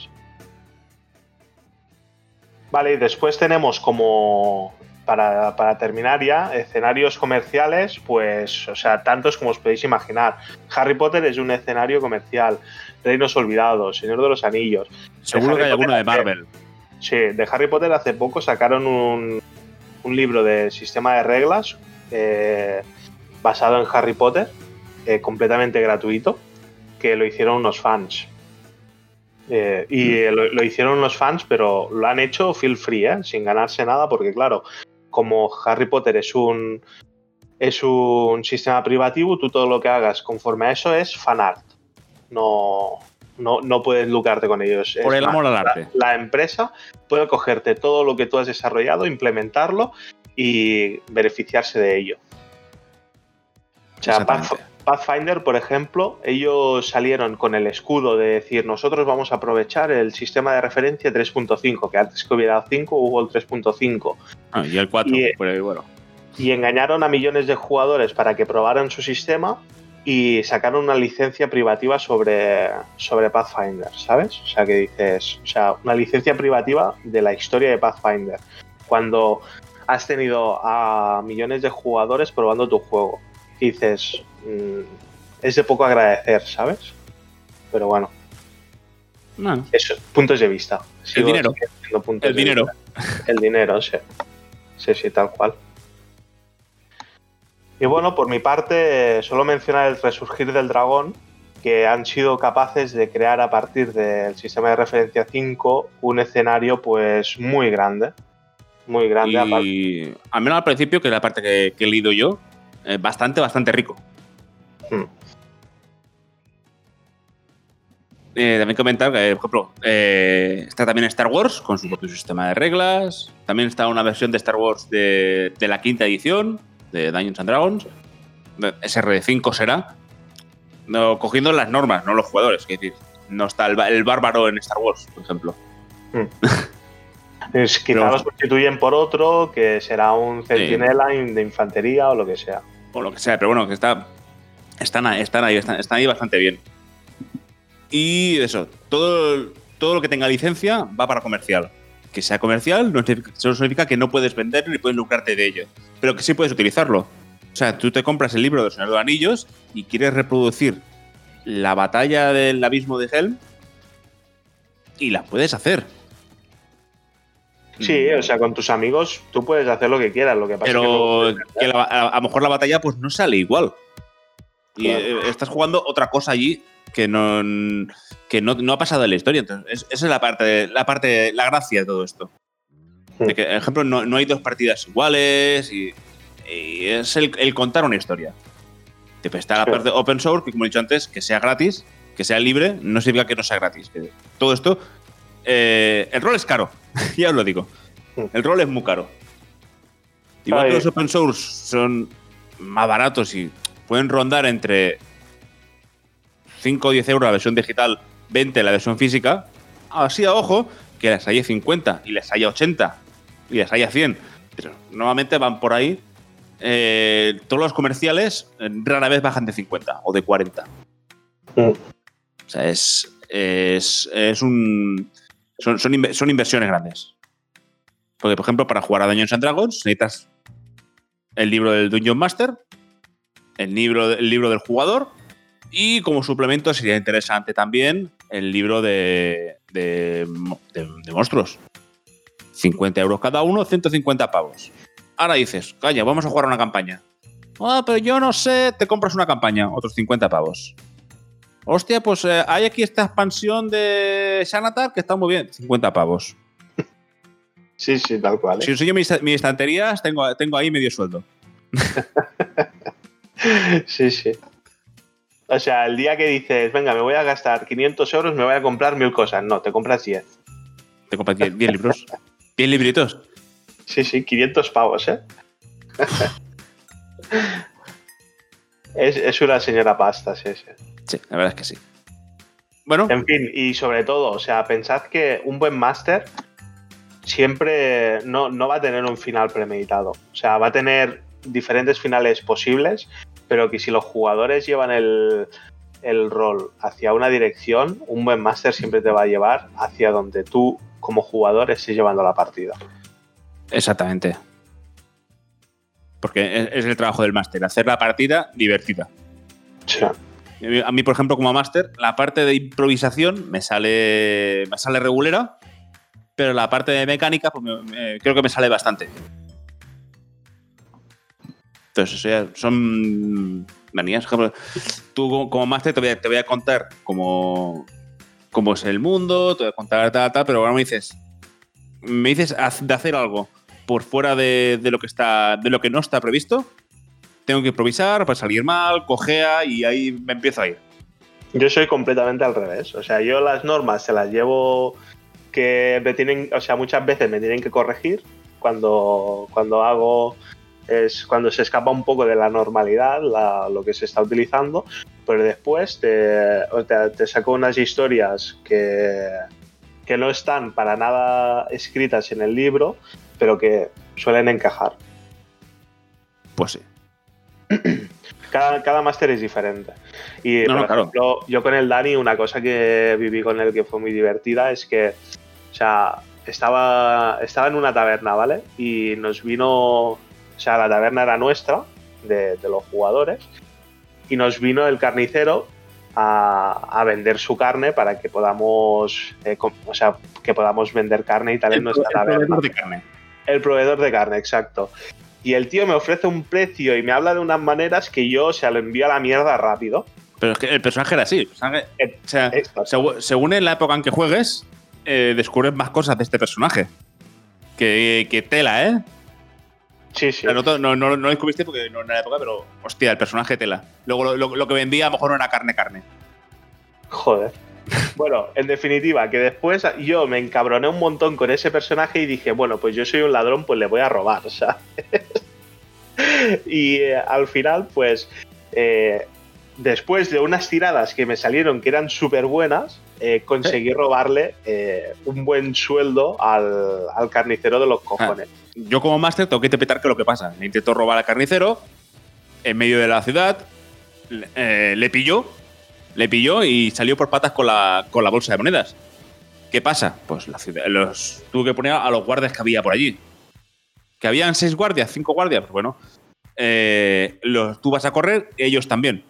Vale, y después tenemos como, para, para terminar ya, escenarios comerciales, pues, o sea, tantos como os podéis imaginar. Harry Potter es un escenario comercial, Reinos Olvidados, Señor de los Anillos. Seguro que hay alguno de Marvel. Sí, de Harry Potter hace poco sacaron un, un libro de sistema de reglas eh, basado en Harry Potter, eh, completamente gratuito, que lo hicieron unos fans. Eh, y mm. lo, lo hicieron unos fans, pero lo han hecho feel free, ¿eh? Sin ganarse nada, porque claro, como Harry Potter es un, es un sistema privativo, tú todo lo que hagas conforme a eso es fanart. No, no, no puedes lucrarte con ellos. Por es el más, amor al arte. La, la empresa puede cogerte todo lo que tú has desarrollado, implementarlo y beneficiarse de ello. O sea, Pathfinder, por ejemplo, ellos salieron con el escudo de decir nosotros vamos a aprovechar el sistema de referencia tres punto cinco, que antes que hubiera cinco hubo el tres punto cinco. Ah, y el cuatro, y, pero bueno. Y engañaron a millones de jugadores para que probaran su sistema y sacaron una licencia privativa sobre, sobre Pathfinder, ¿sabes? O sea, que dices, o sea, una licencia privativa de la historia de Pathfinder, cuando has tenido a millones de jugadores probando tu juego. Y dices, mmm, es de poco agradecer, ¿sabes? Pero bueno, no. Eso, puntos de vista. El dinero. El dinero. Vista. El dinero, sí. Sí, sí, tal cual. Y bueno, por mi parte, solo mencionar el resurgir del dragón, que han sido capaces de crear a partir del sistema de referencia cinco un escenario pues muy grande. Muy grande. Y al menos al principio, que es la parte que, que he leído yo, eh, bastante, bastante rico. Hmm. Eh, también comentar que, por ejemplo, eh, está también Star Wars con su propio sistema de reglas. También está una versión de Star Wars de, de la quinta edición, de Dungeons and Dragons. S R cinco será. No, cogiendo las normas, no los jugadores. Es decir, no está el, el bárbaro en Star Wars, por ejemplo. Hmm. Es, quizá Pero, lo sustituyen por otro, que será un centinela sí. de infantería o lo que sea. O lo que sea, pero bueno, que está, están, ahí, están, ahí, están, están ahí bastante bien. Y eso, todo, todo lo que tenga licencia va para comercial. Que sea comercial no significa que no puedes venderlo ni puedes lucrarte de ello, pero que sí puedes utilizarlo. O sea, tú te compras el libro de los Señor de los Anillos y quieres reproducir la batalla del abismo de Helm y la puedes hacer. Sí, o sea, con tus amigos tú puedes hacer lo que quieras, lo que pasa pero es que, no que la, a, a lo mejor la batalla pues no sale igual. Y claro. eh, estás jugando otra cosa allí que no, que no, no ha pasado en la historia. Entonces, es, esa es la parte, la parte, la gracia de todo esto. Sí. De que, por ejemplo, no, no hay dos partidas iguales y, y es el, el contar una historia. Está la sí. parte open source, que como he dicho antes, que sea gratis, que sea libre, no significa que no sea gratis. Que todo esto, eh, el rol es caro, ya os lo digo. El rol es muy caro. Igual Ay. que los open source son más baratos y pueden rondar entre cinco o diez euros la versión digital, veinte la versión física, así a ojo, que las haya cincuenta y las haya ochenta y las haya cien. Pero normalmente van por ahí. Eh, todos los comerciales eh, rara vez bajan de cincuenta o de cuarenta. Mm. O sea, es, es, es un... Son, son, inve- son inversiones grandes. Porque, por ejemplo, para jugar a Dungeons and Dragons necesitas el libro del Dungeon Master, el libro, el libro del jugador y como suplemento sería interesante también el libro de, de, de, de monstruos. cincuenta euros cada uno, ciento cincuenta pavos. Ahora dices, calla, vamos a jugar a una campaña. Ah, pero yo no sé, te compras una campaña, otros cincuenta pavos. Hostia, pues eh, hay aquí esta expansión de Xanatar que está muy bien, cincuenta pavos. Sí, sí, tal cual. ¿eh? Si enseño mis, mis estanterías, tengo, tengo ahí medio sueldo. Sí, sí. O sea, el día que dices, venga, me voy a gastar quinientos euros, me voy a comprar mil cosas. No, te compras diez. Te compras diez libros. diez libritos. Sí, sí, quinientos pavos, ¿eh? es, es una señora pasta, sí, sí. Sí, la verdad es que sí. Bueno, En fin, y sobre todo, o sea, pensad que un buen máster siempre no, no va a tener un final premeditado. O sea, va a tener diferentes finales posibles, pero que si los jugadores llevan el, el rol hacia una dirección, un buen máster siempre te va a llevar hacia donde tú, como jugador, estés llevando la partida. exactamente. Porque es, es el trabajo del máster, hacer la partida divertida. O sea, A mí, por ejemplo, como máster, la parte de improvisación me sale, me sale regulera, pero la parte de mecánica pues, me- me- creo que me sale bastante. Entonces, o sea, son manías. Por ejemplo, tú como- como máster te voy a, te voy a contar cómo, cómo es el mundo, te voy a contar tal, tal, pero ahora me dices, me dices haz- de hacer algo por fuera de, de lo que está, de lo que no está previsto. Tengo que improvisar, para salir mal, cojea y ahí me empiezo a ir. yo soy completamente al revés. O sea, yo las normas se las llevo que me tienen, o sea, muchas veces me tienen que corregir cuando, cuando hago, es cuando se escapa un poco de la normalidad la- lo que se está utilizando, pero después te, o te, te saco unas historias que, que no están para nada escritas en el libro, pero que suelen encajar. Pues sí. Cada, cada máster es diferente. Y, No, por no, claro. ejemplo, yo con el Dani, una cosa que viví con él que fue muy divertida es que, o sea, estaba, estaba en una taberna, ¿vale? Y nos vino, o sea, la taberna era nuestra, de, de los jugadores, y nos vino el carnicero a, a vender su carne para que podamos, eh, com- o sea, que podamos vender carne y tal en El, nuestra el taberna. proveedor de carne. El proveedor de carne, exacto. Y el tío me ofrece un precio y me habla de unas maneras que yo, o sea, lo envío a la mierda rápido. Pero es que el personaje era así. El personaje- Eh, o sea, exacto. segu- según en la época en que juegues, eh, descubres más cosas de este personaje. Que, que tela, ¿eh? Sí, sí. O sea, no, to- no, no, no lo descubriste porque no en la época, pero hostia, el personaje tela. Luego lo, lo- lo que vendía a lo mejor no era carne, carne. Joder. Bueno, en definitiva, que después yo me encabroné un montón con ese personaje y dije, bueno, pues yo soy un ladrón, pues le voy a robar, ¿sabes? Y eh, al final, pues, eh, después de unas tiradas que me salieron que eran súper buenas, eh, conseguí robarle eh, un buen sueldo al, al carnicero de los cojones. Yo como máster tengo que interpretar qué es lo que pasa. Le intentó robar al carnicero en medio de la ciudad, le, eh, le pilló, le pilló y salió por patas con la, con la bolsa de monedas. ¿Qué pasa? Pues la ciudad, los tuve que poner a los guardias que había por allí. Que habían seis guardias, cinco guardias, pues bueno. Eh, los, tú vas a correr, ellos también.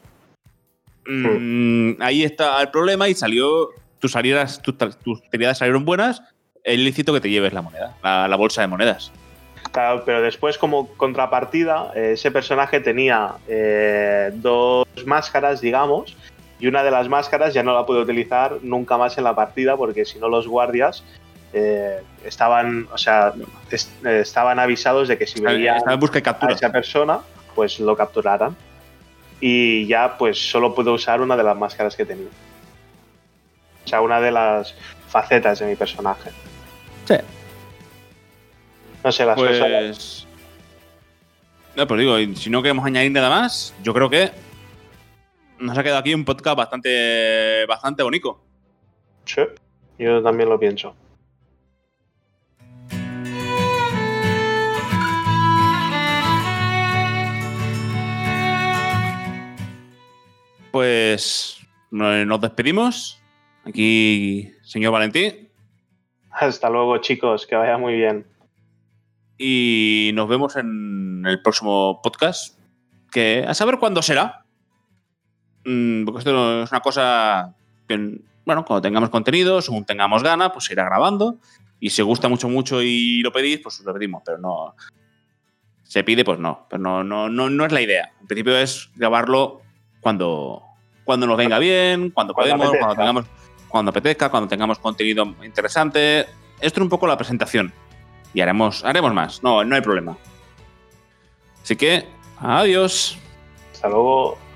Mm, ahí está el problema y salió. Tus salidas, tus, tus tiradas salieron buenas. Es ilícito que te lleves la moneda, la, la bolsa de monedas. Claro, pero después como contrapartida, eh, ese personaje tenía eh, dos máscaras, digamos, y una de las máscaras ya no la pude utilizar nunca más en la partida porque si no los guardias eh, estaban, o sea, est- eh, estaban avisados de que si veían Estaba en busca y a captura. esa persona, pues lo capturaran. Y ya pues solo pude usar una de las máscaras que tenía. O sea, una de las facetas de mi personaje. Sí. No sé, las pues... cosas... No, pues digo, si no queremos añadir nada más, yo creo que nos ha quedado aquí un podcast bastante, bastante bonito. Sí, yo también lo pienso. Pues nos despedimos. Aquí, señor Valentín. Hasta luego, chicos, que vaya muy bien. Y nos vemos en el próximo podcast, que a saber cuándo será. Porque esto es una cosa que, bueno, cuando tengamos contenido, según tengamos ganas, pues se irá grabando. Y si os gusta mucho, mucho y lo pedís, pues os lo pedimos. Pero no... Se pide, pues no. Pero no, no, no, no es la idea. En principio es grabarlo cuando, cuando nos venga bien, cuando, cuando podemos, apetezca. cuando tengamos, cuando apetezca, cuando tengamos contenido interesante. Esto es un poco la presentación. Y haremos, haremos más. No, no hay problema. Así que, adiós. Hasta luego.